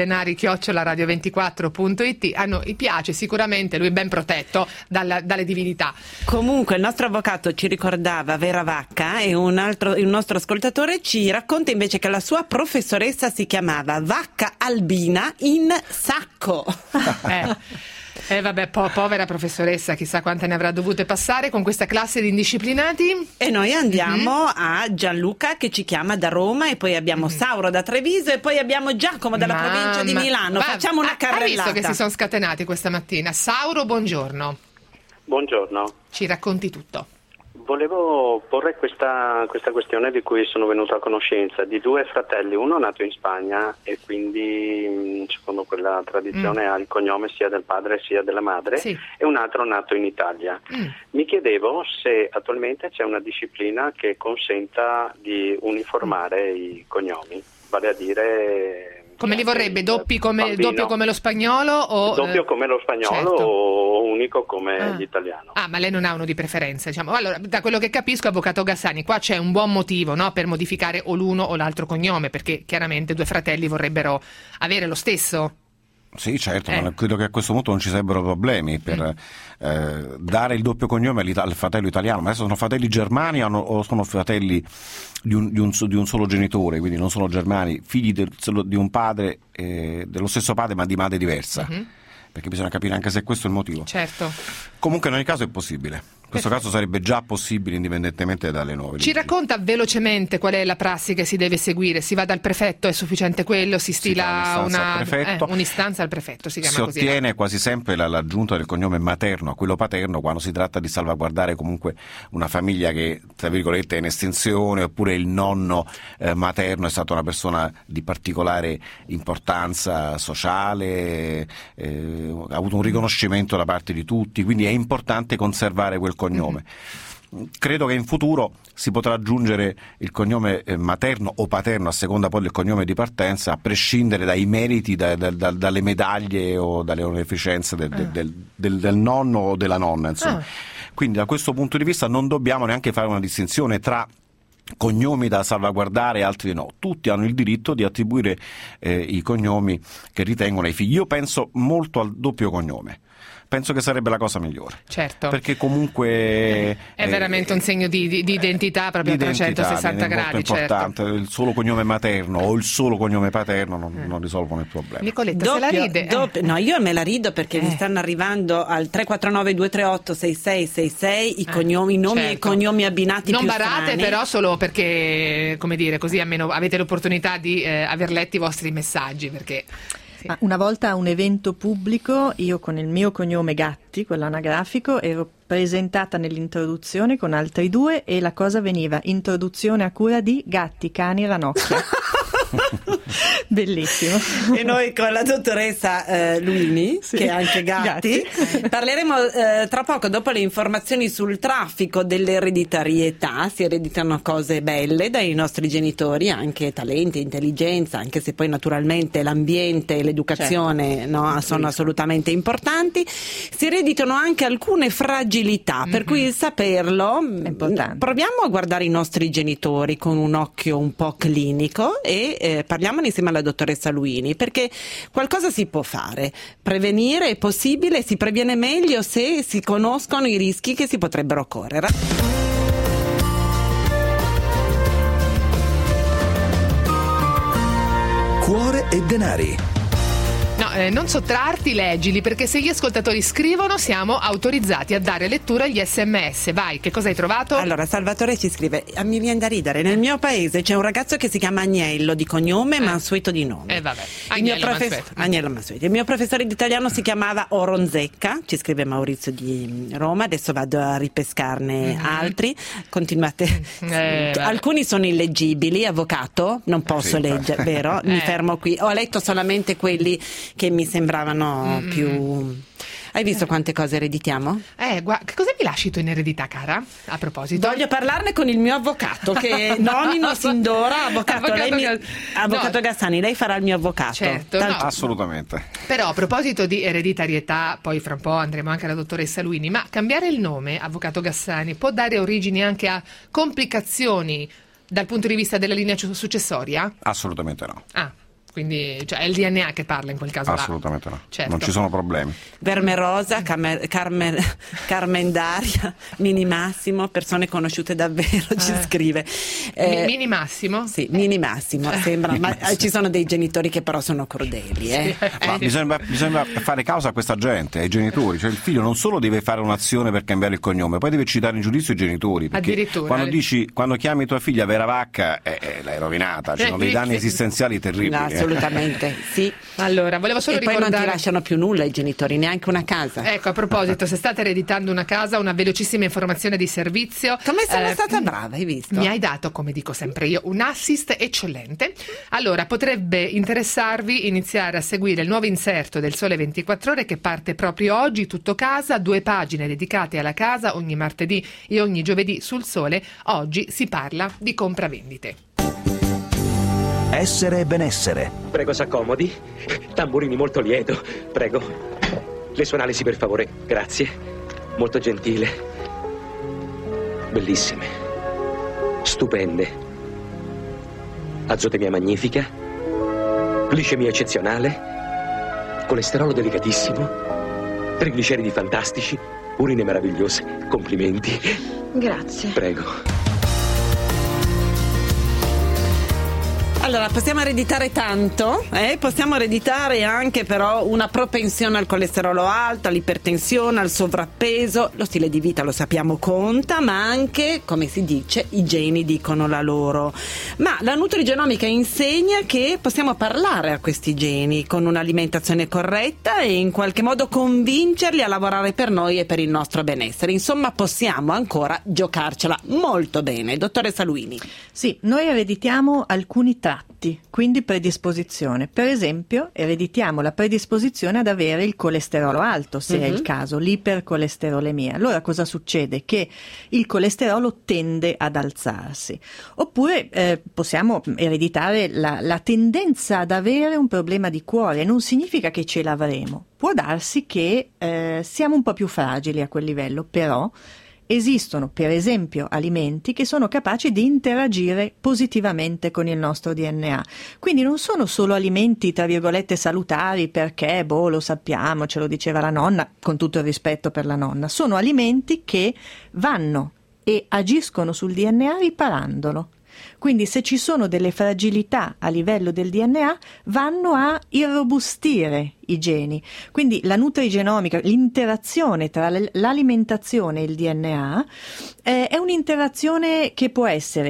cuoredenari@radio24.it. A noi piace sicuramente, lui è ben protetto dalle divinità. Comunque il nostro avvocato ci ricordava Vera Vacca e il nostro ascoltatore ci racconta invece che la sua professoressa si chiamava Vacca Albina in Sacco. Vabbè, povera professoressa, chissà quante ne avrà dovute passare con questa classe di indisciplinati. E noi andiamo a Gianluca che ci chiama da Roma, e poi abbiamo Sauro da Treviso, e poi abbiamo Giacomo dalla provincia di Milano. Facciamo una carrellata. Hai visto che si sono scatenati questa mattina? Sauro, buongiorno. Buongiorno. Ci racconti tutto. Volevo porre questa questione di cui sono venuto a conoscenza, di due fratelli, uno nato in Spagna e quindi secondo quella tradizione ha il cognome sia del padre sia della madre, e un altro nato in Italia. Mi chiedevo se attualmente c'è una disciplina che consenta di uniformare i cognomi, vale a dire... Come li vorrebbe? Doppio come lo spagnolo? O, doppio come lo spagnolo, certo. O unico come l'italiano. Ma lei non ha uno di preferenza, diciamo. Allora, da quello che capisco, avvocato Gassani, qua c'è un buon motivo, no, per modificare o l'uno o l'altro cognome, perché chiaramente due fratelli vorrebbero avere lo stesso. Sì, certo, ma credo che a questo punto non ci sarebbero problemi per dare il doppio cognome al fratello italiano. Ma adesso sono fratelli germani o sono fratelli di un solo genitore, quindi non sono germani, figli di un padre, dello stesso padre ma di madre diversa? Perché bisogna capire anche se questo è il motivo. Certo. Comunque in ogni caso è possibile. In questo caso sarebbe già possibile indipendentemente dalle nuove leggi. Ci racconta velocemente qual è la prassi che si deve seguire? Si va dal prefetto, è sufficiente quello? Si stila un'istanza al prefetto, si chiama così. Si ottiene quasi sempre l'aggiunta del cognome materno a quello paterno quando si tratta di salvaguardare comunque una famiglia che, tra virgolette, è in estinzione, oppure il nonno materno è stato una persona di particolare importanza sociale, ha avuto un riconoscimento da parte di tutti, quindi è importante conservare quel cognome. Credo che in futuro si potrà aggiungere il cognome materno o paterno a seconda poi del cognome di partenza, a prescindere dai meriti, dalle medaglie o dalle onorificenze del nonno o della nonna, insomma. Quindi da questo punto di vista non dobbiamo neanche fare una distinzione tra cognomi da salvaguardare e altri no. Tutti hanno il diritto di attribuire i cognomi che ritengono ai figli. Io penso molto al doppio cognome. Penso che sarebbe la cosa migliore. Certo. Perché comunque è veramente un segno di identità proprio a 360 gradi. Molto importante. Certo. Il solo cognome materno o il solo cognome paterno non risolvono il problema. Nicoletta, se la ride? No, io me la rido perché mi stanno arrivando al 349 238 6666 i nomi e i cognomi abbinati non più barate strani. però solo solo perché, come dire, così almeno avete l'opportunità di aver letto i vostri messaggi, perché... Ma una volta a un evento pubblico, io con il mio cognome Gatti, quello anagrafico, ero presentata nell'introduzione con altri due e la cosa veniva introduzione a cura di Gatti, Cani, Ranocchia. Bellissimo. E noi con la dottoressa Luini, sì, che è anche Gatti, parleremo tra poco, dopo le informazioni sul traffico dell'ereditarietà. Si ereditano cose belle dai nostri genitori, anche talenti, intelligenza, anche se poi naturalmente l'ambiente e l'educazione, certo, no, sono assolutamente importanti. Si ereditano anche alcune fragilità, per cui saperlo è importante. Proviamo a guardare i nostri genitori con un occhio un po' clinico e parliamone insieme alla dottoressa Luini, perché qualcosa si può fare. Prevenire è possibile, si previene meglio se si conoscono i rischi che si potrebbero correre. Cuore e denari. No, non sottrarti, leggili, perché se gli ascoltatori scrivono siamo autorizzati a dare lettura agli SMS. Vai, che cosa hai trovato? Allora, Salvatore ci scrive: mi viene da ridere, nel mio paese c'è un ragazzo che si chiama Agnello di cognome, Mansueto di nome. Vabbè, Agnello Mansueto. Il mio professore di italiano si chiamava Oronzecca, ci scrive Maurizio di Roma. Adesso vado a ripescarne altri. Continuate. Alcuni sono illeggibili. Avvocato, non posso leggere, vero? Mi fermo qui. Ho letto solamente quelli che mi sembravano più... Hai visto quante cose ereditiamo? Che cosa mi lasci tu in eredità, cara? A proposito, voglio parlarne con il mio avvocato, che nomino sin d'ora avvocato Gassani. Lei farà il mio avvocato. Certo, assolutamente. Però a proposito di ereditarietà, poi fra un po' andremo anche alla dottoressa Luini, ma cambiare il nome, avvocato Gassani, può dare origine anche a complicazioni dal punto di vista della linea successoria? Assolutamente no. Quindi è il DNA che parla in quel caso. Assolutamente no, certo. Non ci sono problemi. Verme Rosa, Carmen Daria, Mini Massimo, persone conosciute davvero, ci scrive. Mini Massimo? Sì, Mini Massimo, sembra, ma ci sono dei genitori che però sono crudeli. Ma bisogna fare causa a questa gente, ai genitori. Cioè il figlio non solo deve fare un'azione per cambiare il cognome, poi deve citare in giudizio i genitori. Addirittura. Quando chiami tua figlia Vera Vacca, l'hai rovinata, ci sono dei danni esistenziali terribili. Assolutamente, sì. Allora, volevo solo ricordare... poi non ti lasciano più nulla i genitori, neanche una casa. Ecco, a proposito, se state ereditando una casa, una velocissima informazione di servizio. Come sono stata brava, hai visto? Mi hai dato, come dico sempre io, un assist eccellente. Allora, potrebbe interessarvi iniziare a seguire il nuovo inserto del Sole 24 Ore che parte proprio oggi, tutto casa, 2 pagine dedicate alla casa ogni martedì e ogni giovedì sul Sole. Oggi si parla di compravendite. Essere e benessere. Prego, s'accomodi. Tamburini molto lieto. Prego. Le sue analisi, per favore. Grazie. Molto gentile. Bellissime. Stupende. Azotemia magnifica. Glicemia eccezionale. Colesterolo delicatissimo. Trigliceridi fantastici. Urine meravigliose. Complimenti. Grazie. Prego. Allora, possiamo ereditare tanto, possiamo ereditare anche però una propensione al colesterolo alto, all'ipertensione, al sovrappeso. Lo stile di vita, lo sappiamo, conta, ma anche, come si dice, i geni dicono la loro. Ma la nutrigenomica insegna che possiamo parlare a questi geni con un'alimentazione corretta e in qualche modo convincerli a lavorare per noi e per il nostro benessere. Insomma, possiamo ancora giocarcela molto bene. Dottoressa Luini. Sì, noi ereditiamo alcuni tratti, quindi predisposizione. Per esempio, ereditiamo la predisposizione ad avere il colesterolo alto, se è il caso, l'ipercolesterolemia. Allora cosa succede? Che il colesterolo tende ad alzarsi. Oppure possiamo ereditare la tendenza ad avere un problema di cuore. Non significa che ce l'avremo. Può darsi che siamo un po' più fragili a quel livello, però esistono, per esempio, alimenti che sono capaci di interagire positivamente con il nostro DNA. Quindi non sono solo alimenti, tra virgolette, salutari perché, lo sappiamo, ce lo diceva la nonna, con tutto il rispetto per la nonna. Sono alimenti che vanno e agiscono sul DNA riparandolo. Quindi se ci sono delle fragilità a livello del DNA vanno a irrobustire i geni. Quindi la nutrigenomica, l'interazione tra l'alimentazione e il DNA è un'interazione che può essere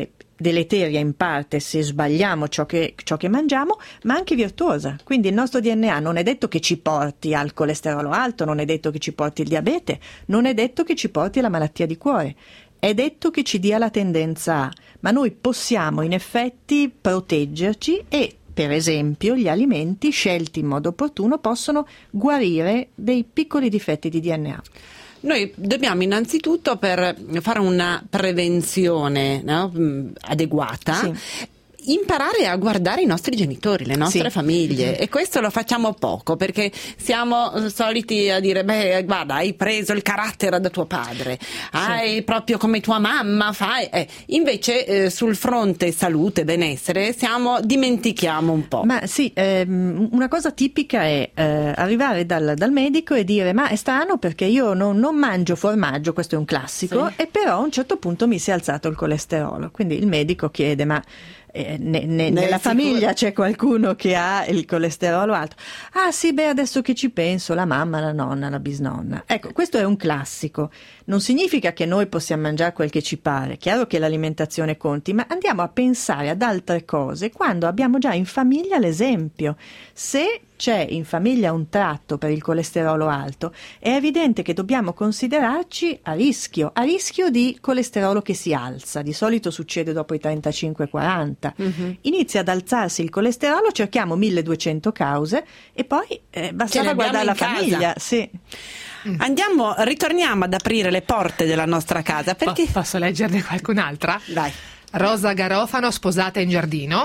deleteria in parte se sbagliamo ciò che mangiamo, ma anche virtuosa. Quindi il nostro DNA non è detto che ci porti al colesterolo alto, non è detto che ci porti il diabete, non è detto che ci porti la malattia di cuore. È detto che ci dia la tendenza A, ma noi possiamo in effetti proteggerci e, per esempio, gli alimenti scelti in modo opportuno possono guarire dei piccoli difetti di DNA. Noi dobbiamo innanzitutto, per fare una prevenzione, no, adeguata, sì, imparare a guardare i nostri genitori, le nostre famiglie, e questo lo facciamo poco perché siamo soliti a dire guarda, hai preso il carattere da tuo padre, hai proprio come tua mamma fai, invece sul fronte salute, benessere dimentichiamo un po'. Ma sì, una cosa tipica è arrivare dal medico e dire ma è strano perché io non mangio formaggio, questo è un classico, e però a un certo punto mi si è alzato il colesterolo, quindi il medico chiede ma nella famiglia c'è qualcuno che ha il colesterolo alto? Ah sì, adesso che ci penso, la mamma, la nonna, la bisnonna. Ecco, questo è un classico. Non significa che noi possiamo mangiare quel che ci pare, chiaro che l'alimentazione conti, ma andiamo a pensare ad altre cose quando abbiamo già in famiglia l'esempio. Se c'è in famiglia un tratto per il colesterolo alto, è evidente che dobbiamo considerarci a rischio di colesterolo che si alza. Di solito succede dopo i 35-40. Inizia ad alzarsi il colesterolo, cerchiamo 1200 cause e poi bastava guardare la famiglia. Sì. Ritorniamo ad aprire le porte della nostra casa. Perché... Posso leggerne qualcun'altra? Dai. Rosa Garofano, sposata in giardino.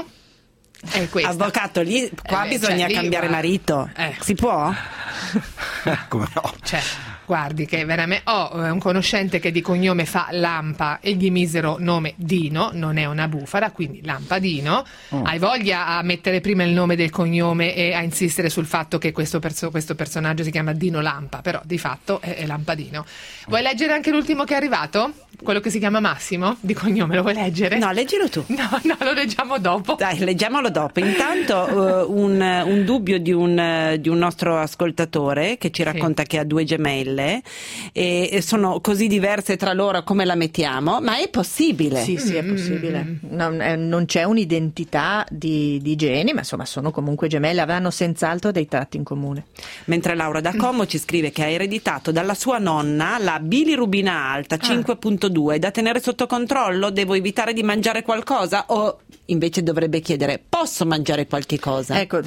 È questa. Avvocato, qua bisogna cambiare marito. Si può? Come no? Guardi che veramente ho un conoscente che di cognome fa Lampa e gli misero nome Dino, non è una bufala, quindi Lampadino. Hai voglia a mettere prima il nome del cognome e a insistere sul fatto che questo personaggio si chiama Dino Lampa, però di fatto è Lampadino. Vuoi leggere anche l'ultimo che è arrivato? Quello che si chiama Massimo, di cognome, lo vuoi leggere? No, leggilo tu. No, lo leggiamo dopo. Dai, leggiamolo dopo. Intanto un dubbio di un nostro ascoltatore che ci racconta che ha 2 gemelle e sono così diverse tra loro, come la mettiamo? Ma è possibile? Sì, è possibile. Non c'è un'identità di geni, ma insomma sono comunque gemelle, avranno senz'altro dei tratti in comune. Mentre Laura da Como ci scrive che ha ereditato dalla sua nonna la bilirubina alta 5.2 da tenere sotto controllo. Devo evitare di mangiare qualcosa o invece dovrebbe chiedere posso mangiare qualche cosa? Ecco,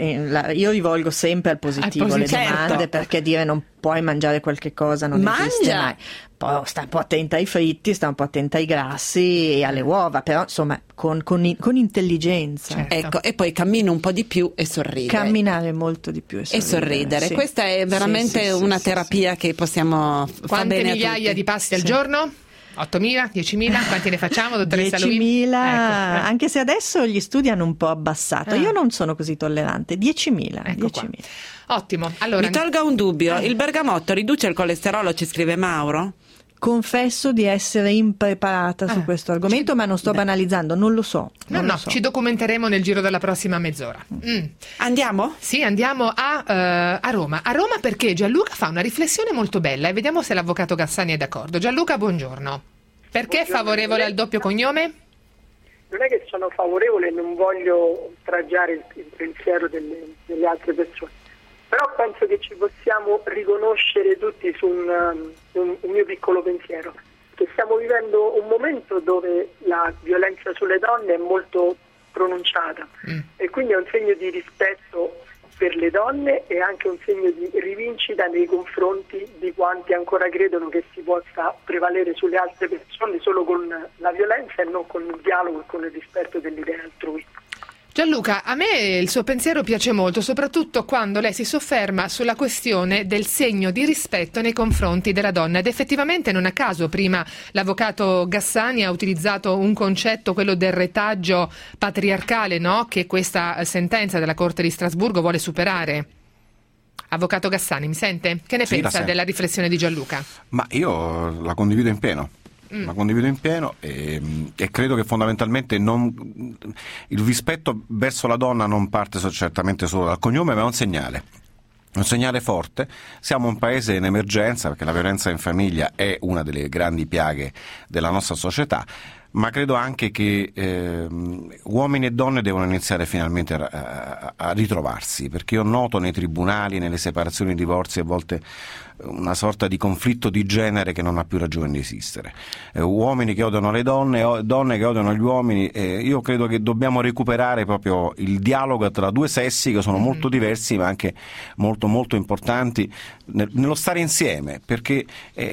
io rivolgo sempre al positivo le domande, perché dire non puoi mangiare qualche cosa non esiste mai. Poi sta un po' attenta ai fritti, sta un po' attenta ai grassi e alle uova, però insomma con intelligenza. Certo. Ecco, e poi cammino un po' di più e sorridere. Camminare molto di più e sorridere. Sì. Questa è veramente una terapia che possiamo fare. Quante migliaia di passi al giorno? 8.000? 10.000? Quanti ne facciamo, dottoressa Luini? 10.000, ecco. Anche se adesso gli studi hanno un po' abbassato. Io non sono così tollerante. 10.000. Ecco 10.000. Ottimo. Allora, mi tolga un dubbio. Il bergamotto riduce il colesterolo, ci scrive Mauro? Confesso di essere impreparata su questo argomento, ma non sto banalizzando, non lo so. No, ci documenteremo nel giro della prossima mezz'ora. Andiamo? Sì, andiamo a Roma. A Roma perché Gianluca fa una riflessione molto bella e vediamo se l'avvocato Gassani è d'accordo. Gianluca, buongiorno. Perché è favorevole al doppio cognome? Non è che sono favorevole e non voglio tragiare il pensiero delle altre persone, però penso che ci possiamo riconoscere tutti su un mio piccolo pensiero, che stiamo vivendo un momento dove la violenza sulle donne è molto pronunciata e quindi è un segno di rispetto per le donne e anche un segno di rivincita nei confronti di quanti ancora credono che si possa prevalere sulle altre persone solo con la violenza e non con il dialogo e con il rispetto delle idee altrui. Gianluca, a me il suo pensiero piace molto, soprattutto quando lei si sofferma sulla questione del segno di rispetto nei confronti della donna, ed effettivamente non a caso prima l'avvocato Gassani ha utilizzato un concetto, quello del retaggio patriarcale, no? Che questa sentenza della Corte di Strasburgo vuole superare. Avvocato Gassani, mi sente? Che ne pensa della riflessione di Gianluca? Ma io la condivido in pieno. La condivido in pieno e credo che fondamentalmente il rispetto verso la donna non parte certamente solo dal cognome, ma è un segnale forte. Siamo un paese in emergenza perché la violenza in famiglia è una delle grandi piaghe della nostra società, ma credo anche che uomini e donne devono iniziare finalmente a ritrovarsi, perché io noto nei tribunali, nelle separazioni e divorzi a volte una sorta di conflitto di genere che non ha più ragione di esistere. Uomini che odiano le donne, donne che odiano gli uomini. Io credo che dobbiamo recuperare proprio il dialogo tra due sessi che sono molto diversi ma anche molto molto importanti nello stare insieme, perché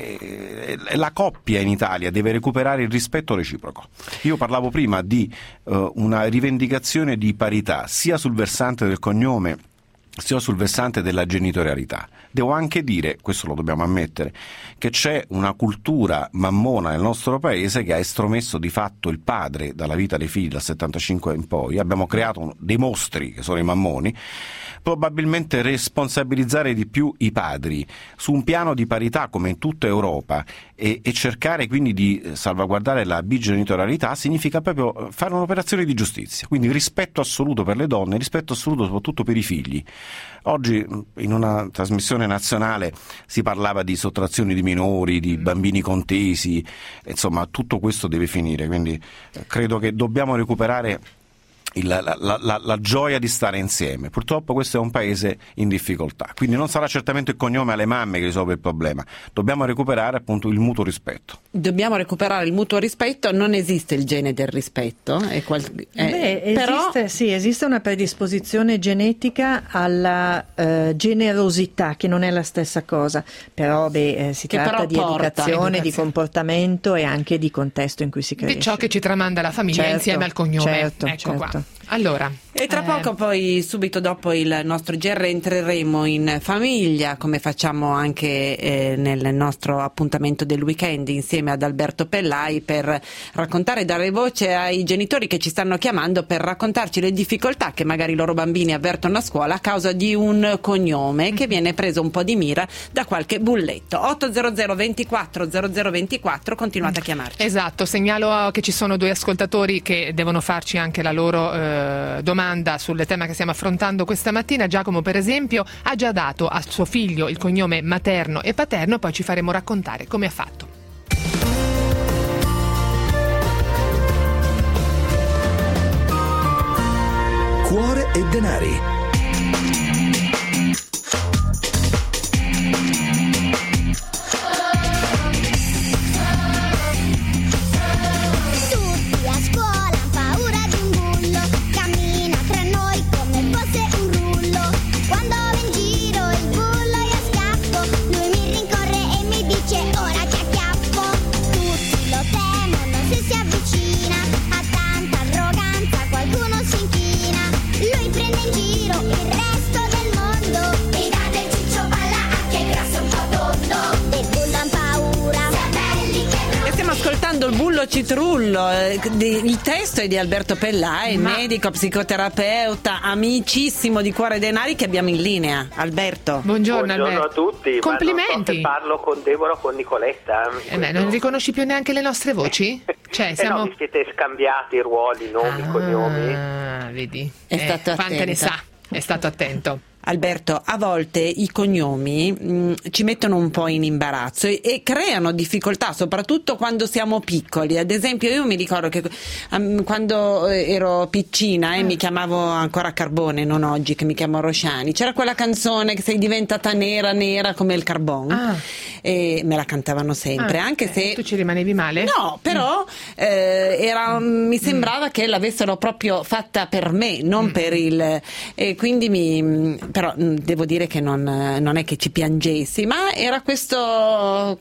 la coppia in Italia deve recuperare il rispetto reciproco. Io parlavo prima di una rivendicazione di parità sia sul versante del cognome sia sul versante della genitorialità. Devo anche dire, questo lo dobbiamo ammettere, che c'è una cultura mammona nel nostro paese che ha estromesso di fatto il padre dalla vita dei figli dal 75 in poi. Abbiamo creato dei mostri che sono i mammoni. Probabilmente responsabilizzare di più i padri su un piano di parità come in tutta Europa e cercare quindi di salvaguardare la bigenitorialità significa proprio fare un'operazione di giustizia, quindi rispetto assoluto per le donne, rispetto assoluto soprattutto per i figli. Oggi in una trasmissione nazionale si parlava di sottrazioni di minori, di bambini contesi, insomma tutto questo deve finire, quindi credo che dobbiamo recuperare la gioia di stare insieme. Purtroppo questo è un paese in difficoltà, quindi non sarà certamente il cognome alle mamme che risolve il problema. Dobbiamo recuperare appunto il mutuo rispetto. Dobbiamo recuperare il mutuo rispetto. Non esiste il gene del rispetto, però esiste una predisposizione genetica alla generosità, che non è la stessa cosa, però si tratta di educazione, di comportamento e anche di contesto in cui si cresce, di ciò che ci tramanda la famiglia insieme al cognome. Ecco qua. Allora, e tra poco poi subito dopo il nostro GR entreremo in famiglia, come facciamo anche nel nostro appuntamento del weekend insieme ad Alberto Pellai, per raccontare e dare voce ai genitori che ci stanno chiamando per raccontarci le difficoltà che magari i loro bambini avvertono a scuola a causa di un cognome che viene preso un po' di mira da qualche bulletto. 800 24 0024, continuate a chiamarci. Esatto, segnalo che ci sono due ascoltatori che devono farci anche la loro domanda sul tema che stiamo affrontando questa mattina. Giacomo, per esempio, ha già dato a suo figlio il cognome materno e paterno, poi ci faremo raccontare come ha fatto. Cuore e denari. Il bullo citrullo, il testo è di Alberto Pellai, medico, psicoterapeuta, amicissimo di Cuore e Denari, che abbiamo in linea. Alberto. Buongiorno Alberto. A tutti. Complimenti. Ma non so se parlo con Deborah o con Nicoletta. Non riconosci più neanche le nostre voci? Cioè, no, vi siete scambiati i ruoli, nomi, cognomi. Vedi. È stato quante attento. ne sa, è stato attento. Alberto, a volte i cognomi ci mettono un po' in imbarazzo e creano difficoltà, soprattutto quando siamo piccoli. Ad esempio, io mi ricordo che quando ero piccina e mi chiamavo ancora Carbone, non oggi che mi chiamo Rosciani, c'era quella canzone che sei diventata nera nera come il carbon, e me la cantavano sempre, anche se tu ci rimanevi male? No, però mi sembrava che l'avessero proprio fatta per me, non per il, e quindi però devo dire che non è che ci piangessi, ma era questo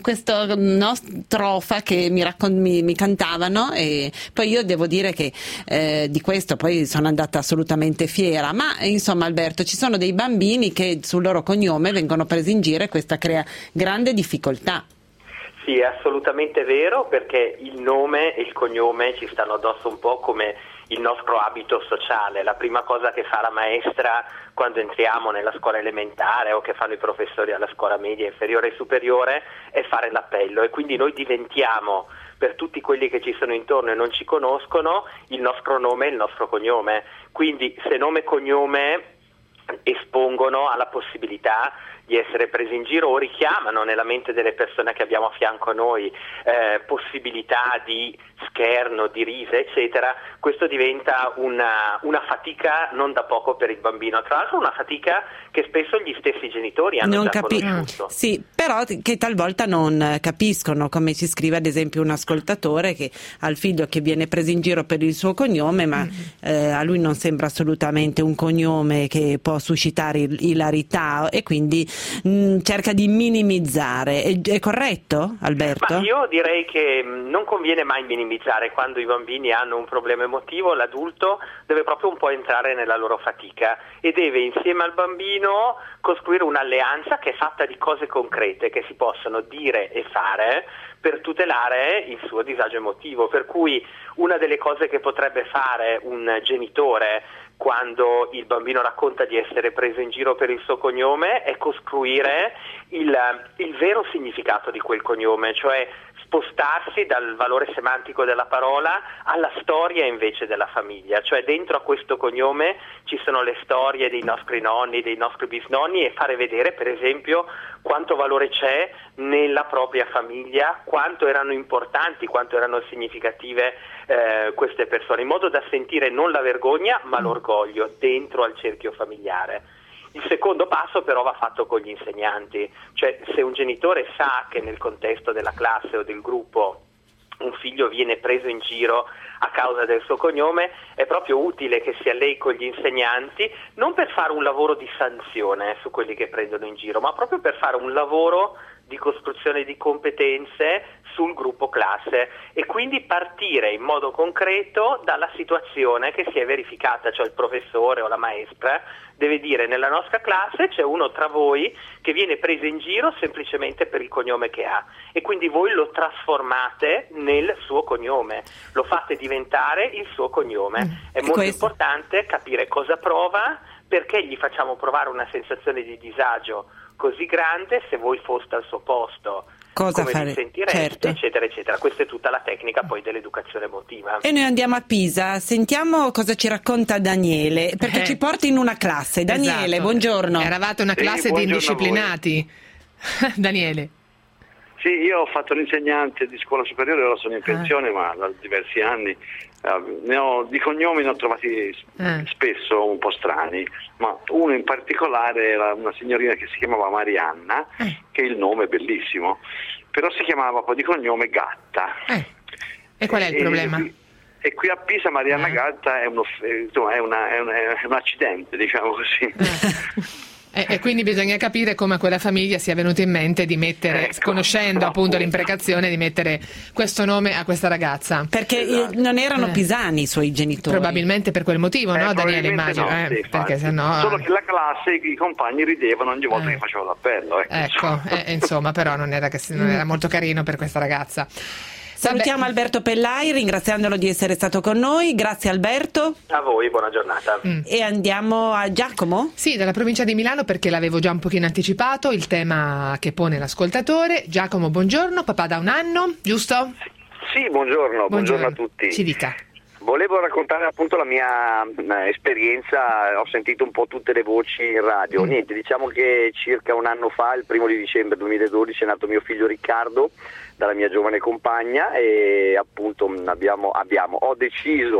strofa che mi cantavano, e poi io devo dire che di questo poi sono andata assolutamente fiera. Ma insomma, Alberto, ci sono dei bambini che sul loro cognome vengono presi in giro e questa crea grande difficoltà. Sì, è assolutamente vero, perché il nome e il cognome ci stanno addosso un po' come il nostro abito sociale. La prima cosa che fa la maestra quando entriamo nella scuola elementare o che fanno i professori alla scuola media, inferiore e superiore è fare l'appello, e quindi noi diventiamo, per tutti quelli che ci sono intorno e non ci conoscono, il nostro nome e il nostro cognome. Quindi se nome e cognome espongono alla possibilità di essere presi in giro o richiamano nella mente delle persone che abbiamo a fianco a noi possibilità di scherno, di risa, eccetera, questo diventa una fatica non da poco per il bambino. Tra l'altro una fatica che spesso gli stessi genitori hanno conosciuto. Sì, però che talvolta non capiscono, come ci scrive ad esempio un ascoltatore che ha il figlio che viene preso in giro per il suo cognome, ma a lui non sembra assolutamente un cognome che può suscitare ilarità e quindi cerca di minimizzare. È corretto, Alberto? Ma io direi che non conviene mai minimizzare. Quando i bambini hanno un problema emotivo, l'adulto deve proprio un po' entrare nella loro fatica e deve insieme al bambino costruire un'alleanza che è fatta di cose concrete che si possono dire e fare per tutelare il suo disagio emotivo. Per cui una delle cose che potrebbe fare un genitore quando il bambino racconta di essere preso in giro per il suo cognome è costruire il vero significato di quel cognome, cioè spostarsi dal valore semantico della parola alla storia invece della famiglia, cioè dentro a questo cognome ci sono le storie dei nostri nonni, dei nostri bisnonni, e fare vedere per esempio quanto valore c'è nella propria famiglia, quanto erano importanti, quanto erano significative queste persone, in modo da sentire non la vergogna ma l'orgoglio dentro al cerchio familiare. Il secondo passo però va fatto con gli insegnanti, cioè se un genitore sa che nel contesto della classe o del gruppo un figlio viene preso in giro a causa del suo cognome, è proprio utile che sia lei con gli insegnanti, non per fare un lavoro di sanzione su quelli che prendono in giro, ma proprio per fare un lavoro di costruzione di competenze sul gruppo classe e quindi partire in modo concreto dalla situazione che si è verificata, cioè il professore o la maestra deve dire: nella nostra classe c'è uno tra voi che viene preso in giro semplicemente per il cognome che ha, e quindi voi lo trasformate nel suo cognome, lo fate diventare il suo cognome. È molto importante capire cosa prova, perché gli facciamo provare una sensazione di disagio così grande, se voi foste al suo posto cosa come fare? vi sentireste, Certo. eccetera eccetera. Questa è tutta la tecnica poi dell'educazione emotiva. E noi andiamo a Pisa, sentiamo cosa ci racconta Daniele, perché ci porta in una classe. Daniele, Esatto. buongiorno. Eravate una classe di indisciplinati. Daniele. Sì, io ho fatto l'insegnante di scuola superiore, ora sono in pensione, ma da diversi anni di cognomi ne ho trovati spesso un po' strani, ma uno in particolare era una signorina che si chiamava Marianna, che il nome è bellissimo, però si chiamava poi di cognome Gatta. E qual è il problema? E qui a Pisa Marianna Gatta è un accidente, diciamo così. E quindi bisogna capire come a quella famiglia sia venuto in mente di mettere, conoscendo appunto l'imprecazione, di mettere questo nome a questa ragazza. Perché non erano pisani i suoi genitori. Probabilmente per quel motivo, no Daniele, immagino? No, sì, perché sennò... Solo che la classe, i compagni ridevano ogni volta che facevo l'appello. Insomma, però non era molto carino per questa ragazza. Salutiamo Alberto Pellai ringraziandolo di essere stato con noi. Grazie Alberto. A voi, buona giornata. E andiamo a Giacomo? Sì, dalla provincia di Milano, perché l'avevo già un pochino anticipato, il tema che pone l'ascoltatore. Giacomo, buongiorno, papà da un anno, giusto? Sì, buongiorno a tutti. Ci dica. Volevo raccontare appunto la mia esperienza, ho sentito un po' tutte le voci in radio. Niente, diciamo che circa un anno fa, il 1 dicembre 2012, è nato mio figlio Riccardo dalla mia giovane compagna e appunto ho deciso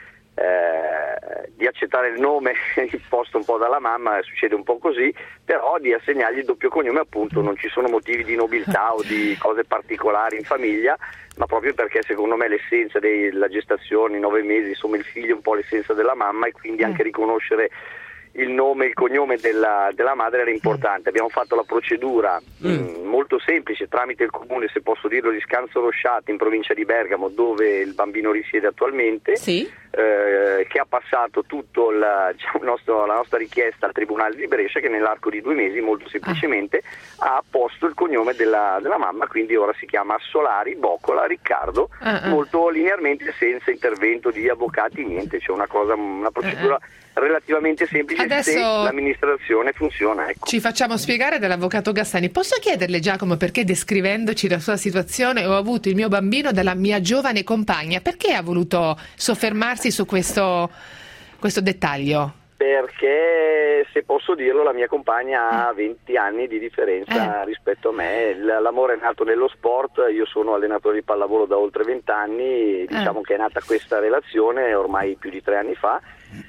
di accettare il nome imposto un po' dalla mamma, succede un po' così, però di assegnargli il doppio cognome, appunto non ci sono motivi di nobiltà o di cose particolari in famiglia, ma proprio perché secondo me l'essenza della gestazione, i 9 mesi, insomma il figlio è un po' l'essenza della mamma, e quindi anche riconoscere il nome e il cognome della madre era importante. Abbiamo fatto la procedura molto semplice tramite il comune, se posso dirlo, di Scanzo Rosciati in provincia di Bergamo, dove il bambino risiede attualmente, che ha passato tutto la nostra richiesta al Tribunale di Brescia, che nell'arco di 2 mesi molto semplicemente ha posto il cognome della mamma, quindi ora si chiama Solari Boccola Riccardo, molto linearmente, senza intervento di avvocati, niente, c'è una procedura relativamente semplice. Adesso se l'amministrazione funziona. Ecco. Ci facciamo spiegare dall'avvocato Gassani. Posso chiederle, Giacomo, perché descrivendoci la sua situazione: ho avuto il mio bambino dalla mia giovane compagna, perché ha voluto soffermarsi su questo dettaglio? perché, se posso dirlo, la mia compagna ha 20 anni di differenza rispetto a me. L'amore è nato nello sport, io sono allenatore di pallavolo da oltre 20 anni, diciamo che è nata questa relazione ormai più di 3 anni fa.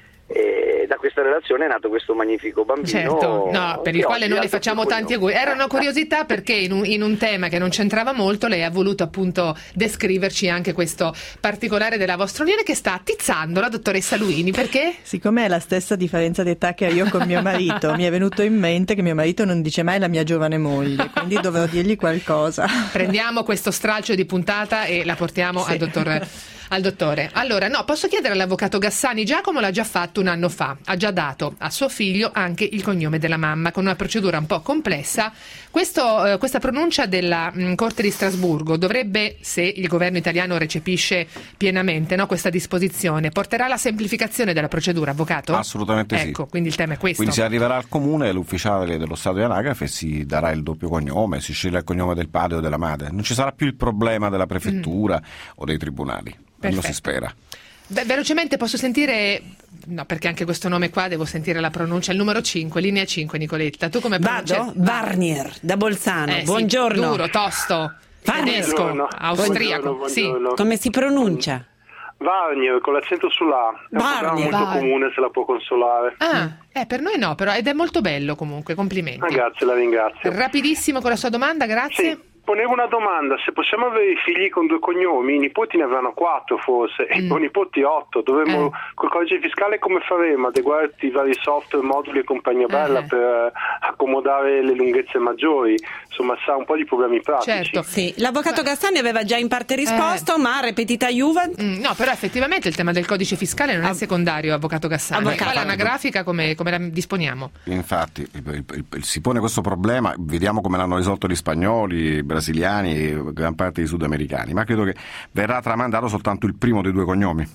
E da questa relazione è nato questo magnifico bambino. Certo, no, per il quale noi le facciamo tanti auguri. Era una curiosità perché in un tema che non c'entrava molto lei ha voluto appunto descriverci anche questo particolare della vostra unione che sta attizzando la dottoressa Luini. Perché? Siccome è la stessa differenza d'età che ho io con mio marito, mi è venuto in mente che mio marito non dice mai la mia giovane moglie, quindi dovrò dirgli qualcosa. Prendiamo questo stralcio di puntata e la portiamo al dottore. Allora, no, posso chiedere all'avvocato Gassani, Giacomo l'ha già fatto un anno fa, ha già dato a suo figlio anche il cognome della mamma, con una procedura un po' complessa. Questa pronuncia della Corte di Strasburgo dovrebbe, se il governo italiano recepisce pienamente, no, questa disposizione, porterà alla semplificazione della procedura, avvocato? Assolutamente sì. Ecco, quindi il tema è questo. Quindi si arriverà al comune, l'ufficiale dello Stato di anagrafe si darà il doppio cognome, si sceglierà il cognome del padre o della madre. Non ci sarà più il problema della prefettura o dei tribunali. Lo si spera. Beh, velocemente posso sentire, no, perché anche questo nome qua devo sentire la pronuncia, il numero 5, linea 5, Nicoletta. Tu come pronunci? Vado? Warnier, da Bolzano. Buongiorno. Sì, duro, tosto, tedesco, austriaco. Buongiorno. Sì. Come si pronuncia? Warnier, con l'accento sull'A. È un programma molto comune, se la può consolare. Per noi no, però, ed è molto bello comunque, complimenti. Grazie, la ringrazio. Rapidissimo con la sua domanda, grazie. Sì. Ponevo una domanda: se possiamo avere i figli con 2 cognomi, i nipoti ne avranno 4 forse, e i nipoti 8, dovremmo col codice fiscale come faremo? Adeguare i vari software, moduli e compagnia bella per accomodare le lunghezze maggiori, insomma sa un po' di problemi pratici. Certo, sì. L'avvocato Gassani aveva già in parte risposto, ma repetita Juvat? No, però effettivamente il tema del codice fiscale non è secondario, avvocato Gassani. Qua l'anagrafica come la disponiamo? Infatti si pone questo problema, vediamo come l'hanno risolto gli spagnoli, brasiliani e gran parte dei sudamericani, ma credo che verrà tramandato soltanto il primo dei 2 cognomi.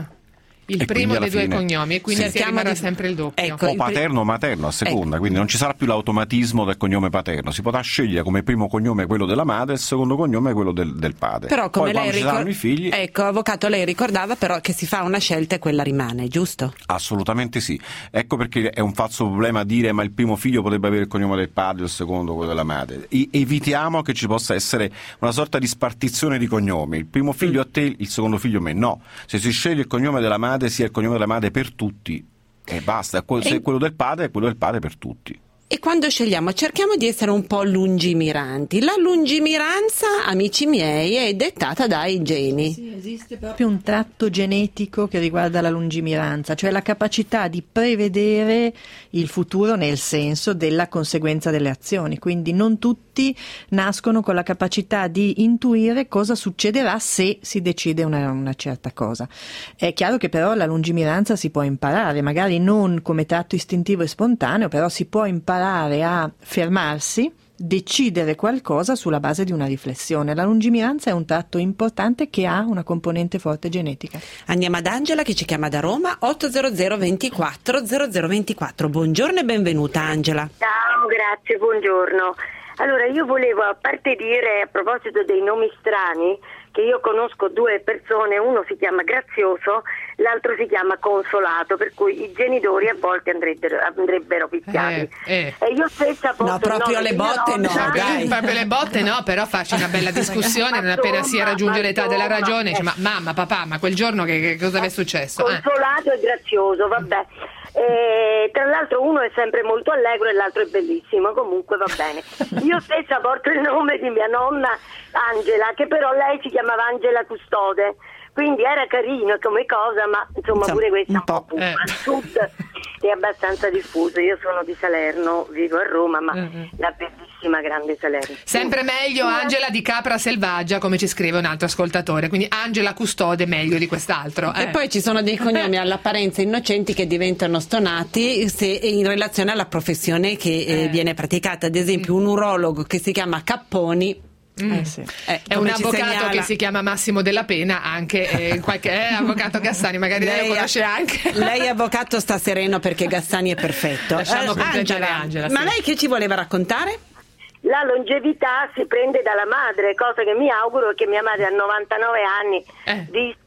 Il primo dei 2 cognomi, e quindi si rimarrà sempre il doppio. Ecco, o paterno o materno a seconda, quindi non ci sarà più l'automatismo del cognome paterno, si potrà scegliere come primo cognome quello della madre e il secondo cognome quello del padre. Però come poi lei ci saranno i figli... Ecco, avvocato, lei ricordava però che si fa una scelta e quella rimane, giusto? Assolutamente sì. Ecco perché è un falso problema dire ma il primo figlio potrebbe avere il cognome del padre e il secondo quello della madre. Evitiamo che ci possa essere una sorta di spartizione di cognomi, il primo figlio a te, il secondo figlio a me. No, se si sceglie il cognome della madre sia il cognome della madre per tutti e basta, se quello del padre è quello del padre per tutti. E quando scegliamo cerchiamo di essere un po' lungimiranti. La lungimiranza, amici miei, è dettata dai geni. Sì, esiste proprio un tratto genetico che riguarda la lungimiranza, cioè la capacità di prevedere il futuro nel senso della conseguenza delle azioni. Quindi non tutti nascono con la capacità di intuire cosa succederà se si decide una certa cosa. È chiaro che però la lungimiranza si può imparare, magari non come tratto istintivo e spontaneo, però si può imparare a fermarsi, decidere qualcosa sulla base di una riflessione. La lungimiranza è un tratto importante che ha una componente forte genetica. Andiamo ad Angela che ci chiama da Roma, 800 24 0024. Buongiorno e benvenuta Angela. Ciao, grazie, buongiorno. Allora io volevo, a parte dire a proposito dei nomi strani, che io conosco 2 persone, uno si chiama Grazioso, l'altro si chiama Consolato, per cui i genitori a volte andrebbero picchiati. E io stessa posso... No, proprio le botte no, dai. Proprio le botte no, però faccio una bella discussione, non appena si raggiunge l'età della ragione, dice, ma mamma, papà, ma quel giorno che cosa vi è successo? Consolato e Grazioso, vabbè. Tra l'altro uno è sempre molto allegro e l'altro è bellissimo, comunque va bene. Io stessa porto il nome di mia nonna Angela, che però lei si chiamava Angela Custode, quindi era carino come cosa, ma insomma pure questa un po' al sud è abbastanza diffuso. Io sono di Salerno, vivo a Roma, ma la bellissima grande Salerno. Sempre meglio Angela di Capra Selvaggia, come ci scrive un altro ascoltatore, quindi Angela Custode meglio di quest'altro. E poi ci sono dei cognomi all'apparenza innocenti che diventano stonati se in relazione alla professione che viene praticata. Ad esempio un urologo che si chiama Capponi. Sì. È un avvocato che si chiama Massimo Della Pena, anche qualche avvocato Gassani, magari lei lo conosce anche. Lei avvocato sta sereno perché Gassani è perfetto. Lasciamo completare Angela. Ma lei che ci voleva raccontare? La longevità si prende dalla madre, cosa che mi auguro che mia madre a 99 anni, visto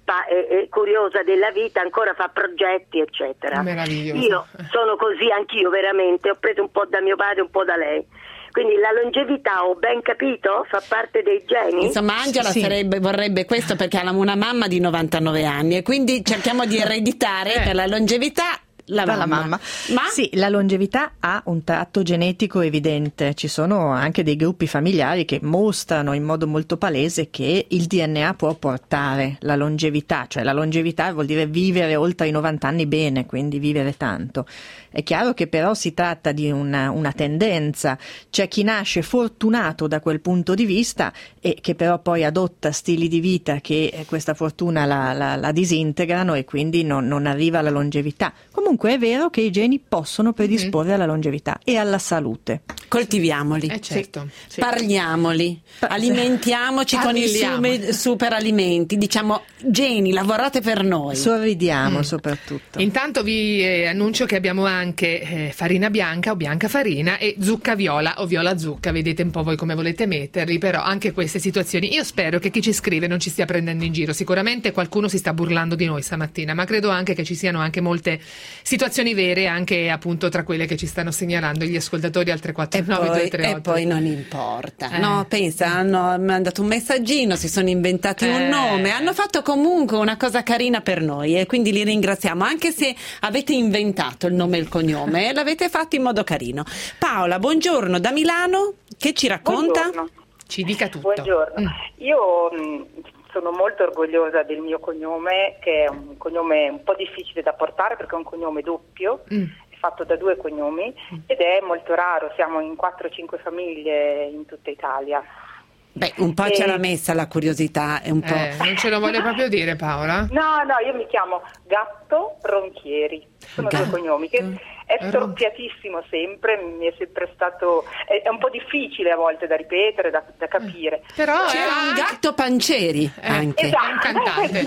zeppa e curiosa della vita, ancora fa progetti, eccetera. Meraviglioso. Io sono così anch'io, veramente, ho preso un po' da mio padre, un po' da lei. Quindi la longevità, ho ben capito, fa parte dei geni? Insomma, Angela vorrebbe questo perché ha una mamma di 99 anni e quindi cerchiamo di ereditare per la longevità dalla mamma. Ma sì, la longevità ha un tratto genetico evidente. Ci sono anche dei gruppi familiari che mostrano in modo molto palese che il DNA può portare la longevità, cioè la longevità vuol dire vivere oltre i 90 anni bene, quindi vivere tanto. È chiaro che però si tratta di una tendenza. C'è chi nasce fortunato da quel punto di vista e che però poi adotta stili di vita che questa fortuna la disintegrano e quindi non arriva alla longevità. Comunque è vero che i geni possono predisporre alla longevità e alla salute. Coltiviamoli, certo. Sì. Parliamoli, alimentiamoci con i superalimenti, diciamo geni, lavorate per noi. Sorridiamo soprattutto. Intanto vi annuncio che abbiamo anche farina bianca o bianca farina e zucca viola o viola zucca, vedete un po' voi come volete metterli, però anche queste situazioni, io spero che chi ci scrive non ci stia prendendo in giro, sicuramente qualcuno si sta burlando di noi stamattina, ma credo anche che ci siano anche molte situazioni vere, anche appunto tra quelle che ci stanno segnalando gli ascoltatori al 349-238. E poi non importa, no? Pensa, hanno mandato un messaggino, si sono inventati un nome, hanno fatto comunque una cosa carina per noi e quindi li ringraziamo, anche se avete inventato il nome e il cognome, l'avete fatto in modo carino. Paola, buongiorno da Milano, che ci racconta? Buongiorno. Ci dica tutto. Buongiorno. Io sono molto orgogliosa del mio cognome, che è un cognome un po' difficile da portare perché è un cognome doppio, è fatto da 2 cognomi ed è molto raro, siamo in 4-5 famiglie in tutta Italia. Beh, un po' ce l'ha messa la curiosità, è un po'. Non ce lo vuole proprio dire, Paola? No, io mi chiamo Gatto Ronchieri, sono 2 cognomi, che è storpiatissimo sempre, mi è sempre stato, è un po' difficile a volte da ripetere, da capire. Però c'era un Gatto Pancieri anche. Esatto, un cantante.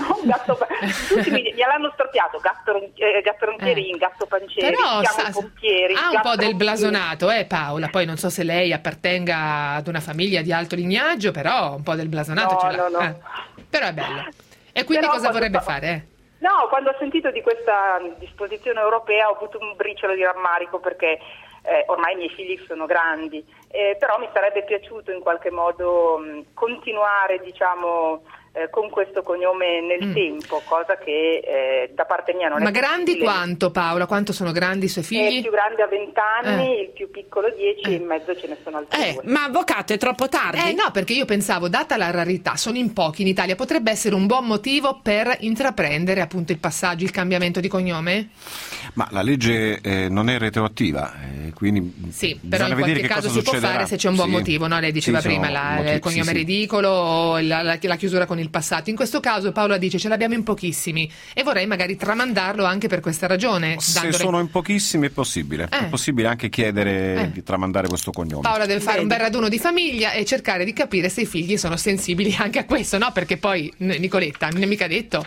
Tutti mi l'hanno storpiato, Gatto Ronchierin, Gatto Pancieri, però Pompieri. Ha un po' del blasonato, Paola, poi non so se lei appartenga ad una famiglia di alto lignaggio, però un po' del blasonato ce l'ha. No. Però è bello. E quindi però cosa vorrebbe fare? No, quando ho sentito di questa disposizione europea ho avuto un briciolo di rammarico perché ormai i miei figli sono grandi, però mi sarebbe piaciuto in qualche modo continuare, diciamo, con questo cognome nel tempo, cosa che da parte mia non è possibile. Ma grandi quanto, Paola? Quanto sono grandi i suoi figli? Il più grande ha 20 anni, il più piccolo 10 e in mezzo ce ne sono altri 2. Ma avvocato, è troppo tardi? No, perché io pensavo, data la rarità, sono in pochi in Italia, potrebbe essere un buon motivo per intraprendere appunto il passaggio, il cambiamento di cognome? Ma la legge non è retroattiva, quindi sì, però in qualche caso si può fare se c'è un buon motivo, no? Lei diceva prima il cognome ridicolo o la chiusura con il passato. In questo caso Paola dice ce l'abbiamo in pochissimi e vorrei magari tramandarlo anche per questa ragione. Se sono in pochissimi è possibile anche chiedere di tramandare questo cognome. Paola deve fare un bel raduno di famiglia e cercare di capire se i figli sono sensibili anche a questo, no? Perché poi Nicoletta non è mica detto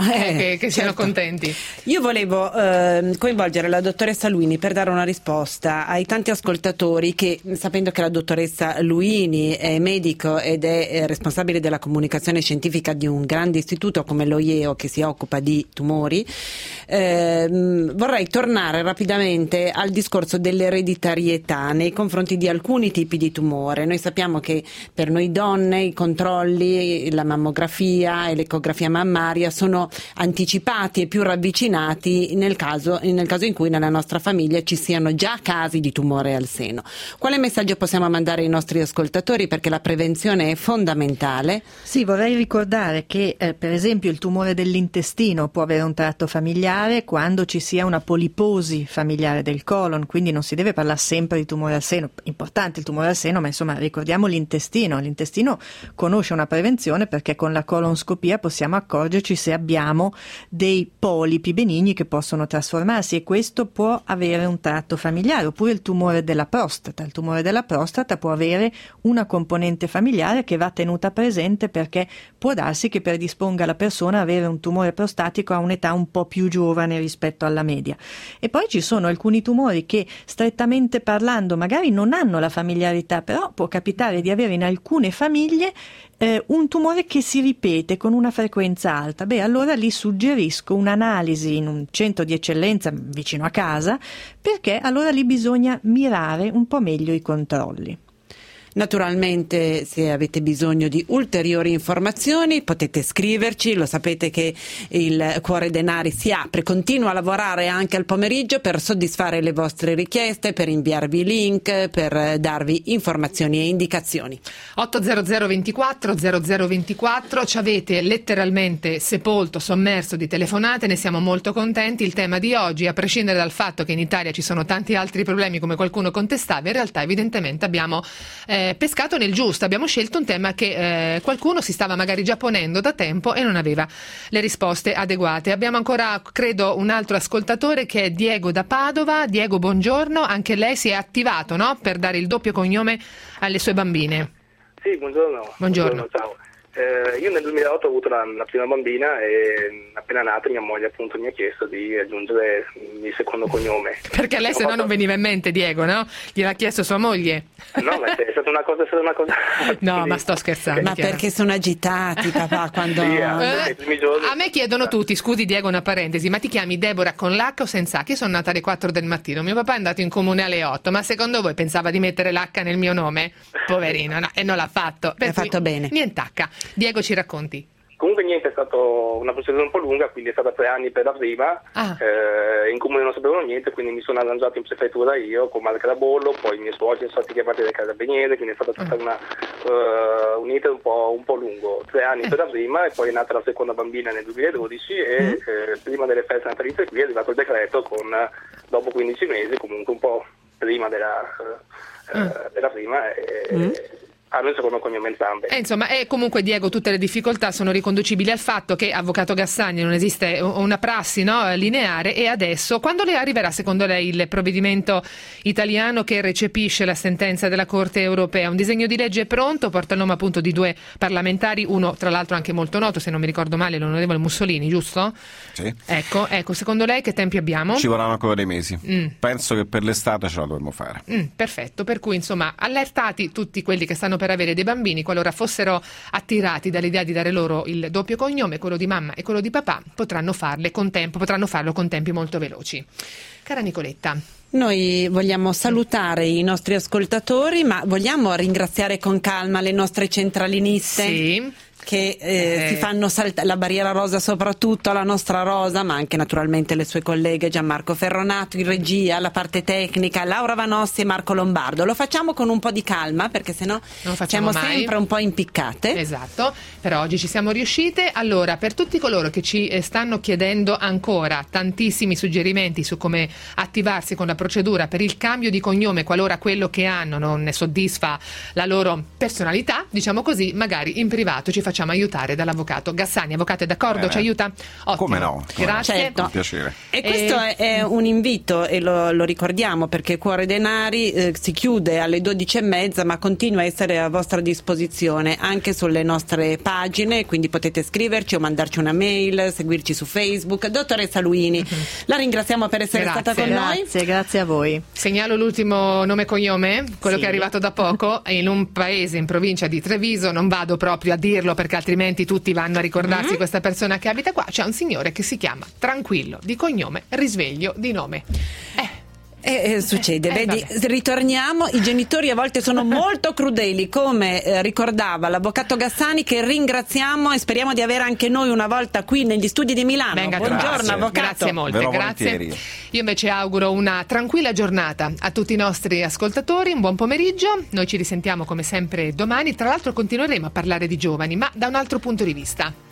che siano contenti. Io volevo coinvolgere la dottoressa Luini per dare una risposta ai tanti ascoltatori che, sapendo che la dottoressa Luini è medico ed è responsabile della comunicazione scientifica di un grande istituto come l'OIEO che si occupa di tumori, vorrei tornare rapidamente al discorso dell'ereditarietà nei confronti di alcuni tipi di tumore. Noi sappiamo che per noi donne i controlli, la mammografia e l'ecografia mammaria sono anticipati e più ravvicinati nel caso in cui nella nostra famiglia ci siano già casi di tumore al seno. Quale messaggio possiamo mandare ai nostri ascoltatori? Perché la prevenzione è fondamentale. Sì, vorrei ricordare che per esempio il tumore dell'intestino può avere un tratto familiare quando ci sia una poliposi familiare del colon, quindi non si deve parlare sempre di tumore al seno. Importante il tumore al seno, ma insomma ricordiamo l'intestino. L'intestino conosce una prevenzione perché con la colonscopia possiamo accorgerci se abbiamo dei polipi benigni che possono trasformarsi e questo può avere un tratto familiare. Oppure il tumore della prostata. Il tumore della prostata può avere una componente familiare che va tenuta presente perché può darsi che predisponga la persona a avere un tumore prostatico a un'età un po' più giovane rispetto alla media. E poi ci sono alcuni tumori che, strettamente parlando, magari non hanno la familiarità, però può capitare di avere in alcune famiglie un tumore che si ripete con una frequenza alta. Allora lì suggerisco un'analisi in un centro di eccellenza vicino a casa, perché allora lì bisogna mirare un po' meglio i controlli. Naturalmente, se avete bisogno di ulteriori informazioni potete scriverci, lo sapete che il Cuore Denari si apre, continua a lavorare anche al pomeriggio per soddisfare le vostre richieste, per inviarvi link, per darvi informazioni e indicazioni. 800 24 0024, ci avete letteralmente sepolto, sommerso di telefonate, ne siamo molto contenti. Il tema di oggi, a prescindere dal fatto che in Italia ci sono tanti altri problemi come qualcuno contestava, in realtà evidentemente abbiamo pescato nel giusto, abbiamo scelto un tema che qualcuno si stava magari già ponendo da tempo e non aveva le risposte adeguate. Abbiamo ancora, credo, un altro ascoltatore che è Diego da Padova. Diego, buongiorno, anche lei si è attivato, no? Per dare il doppio cognome alle sue bambine. Sì, buongiorno. Buongiorno. Ciao. Io nel 2008 ho avuto la prima bambina e appena nata mia moglie appunto mi ha chiesto di aggiungere il secondo cognome. Perché lei se no non veniva in mente, Diego, no? Gliel'ha chiesto sua moglie. No, ma è stata una cosa No, ma sto scherzando. Ma perché sono agitati, papà, quando... Sì, a me chiedono tutti, scusi Diego, una parentesi, ma ti chiami Deborah con l'H o senza H? Io sono nata alle 4 del mattino, mio papà è andato in comune alle 8, ma secondo voi pensava di mettere l'H nel mio nome? Poverino, no, e non l'ha fatto. L'ha fatto bene. Niente H. Diego, ci racconti? Comunque niente, è stata una procedura un po' lunga, quindi è stata 3 anni per la prima, in comune non sapevano niente, quindi mi sono arrangiato in prefettura io con Marca da Bollo, poi i miei suoceri sono stati chiamati dai carabinieri, quindi è stata tutta un iter un po' lungo, 3 anni per la prima e poi è nata la seconda bambina nel 2012 e prima delle feste natalizie qui è arrivato il decreto dopo 15 mesi, comunque un po' prima della prima hanno il secondo cognome entrambe. Insomma, comunque Diego, tutte le difficoltà sono riconducibili al fatto che, avvocato Gassani, non esiste una prassi, no, lineare, e adesso, quando le arriverà secondo lei il provvedimento italiano che recepisce la sentenza della Corte europea? Un disegno di legge pronto, porta il nome appunto di 2 parlamentari, uno tra l'altro anche molto noto, se non mi ricordo male, l'onorevole Mussolini, giusto? Sì. Ecco, secondo lei che tempi abbiamo? Ci vorranno ancora dei mesi. Penso che per l'estate ce la dovremmo fare. Perfetto, per cui insomma allertati tutti quelli che stanno per avere dei bambini, qualora fossero attirati dall'idea di dare loro il doppio cognome, quello di mamma e quello di papà, potranno farlo con tempi molto veloci. Cara Nicoletta, noi vogliamo salutare i nostri ascoltatori, ma vogliamo ringraziare con calma le nostre centraliniste. Sì. Che si fanno saltare la barriera rosa, soprattutto la nostra Rosa, ma anche naturalmente le sue colleghe Gianmarco Ferronato in regia, la parte tecnica, Laura Vanossi e Marco Lombardo. Lo facciamo con un po' di calma, perché sennò siamo sempre un po' impiccate. Esatto, però oggi ci siamo riuscite. Allora, per tutti coloro che ci stanno chiedendo ancora tantissimi suggerimenti su come attivarsi con la procedura per il cambio di cognome qualora quello che hanno non ne soddisfa la loro personalità, diciamo così, magari in privato ci facciamo aiutare dall'avvocato Gassani. Avvocato, è d'accordo? Ci aiuta? Ottimo. Come no? Grazie. Certo. Un piacere. E questo è un invito, e lo ricordiamo, perché Cuore Denari si chiude alle 12:30, ma continua a essere a vostra disposizione anche sulle nostre pagine, quindi potete scriverci o mandarci una mail, seguirci su Facebook. Dottoressa Luini, la ringraziamo per essere stata con noi. Grazie a voi. Segnalo l'ultimo nome e cognome, quello che è arrivato da poco, in un paese in provincia di Treviso, non vado proprio a dirlo perché altrimenti tutti vanno a ricordarsi questa persona che abita qua. C'è un signore che si chiama Tranquillo di cognome, Risveglio di nome. Succede, vedi, ritorniamo, i genitori a volte sono molto crudeli, come ricordava l'avvocato Gassani, che ringraziamo e speriamo di avere anche noi una volta qui negli studi di Milano. Buongiorno avvocato. Grazie molte, grazie. Io invece auguro una tranquilla giornata a tutti i nostri ascoltatori, un buon pomeriggio, noi ci risentiamo come sempre domani, tra l'altro continueremo a parlare di giovani, ma da un altro punto di vista.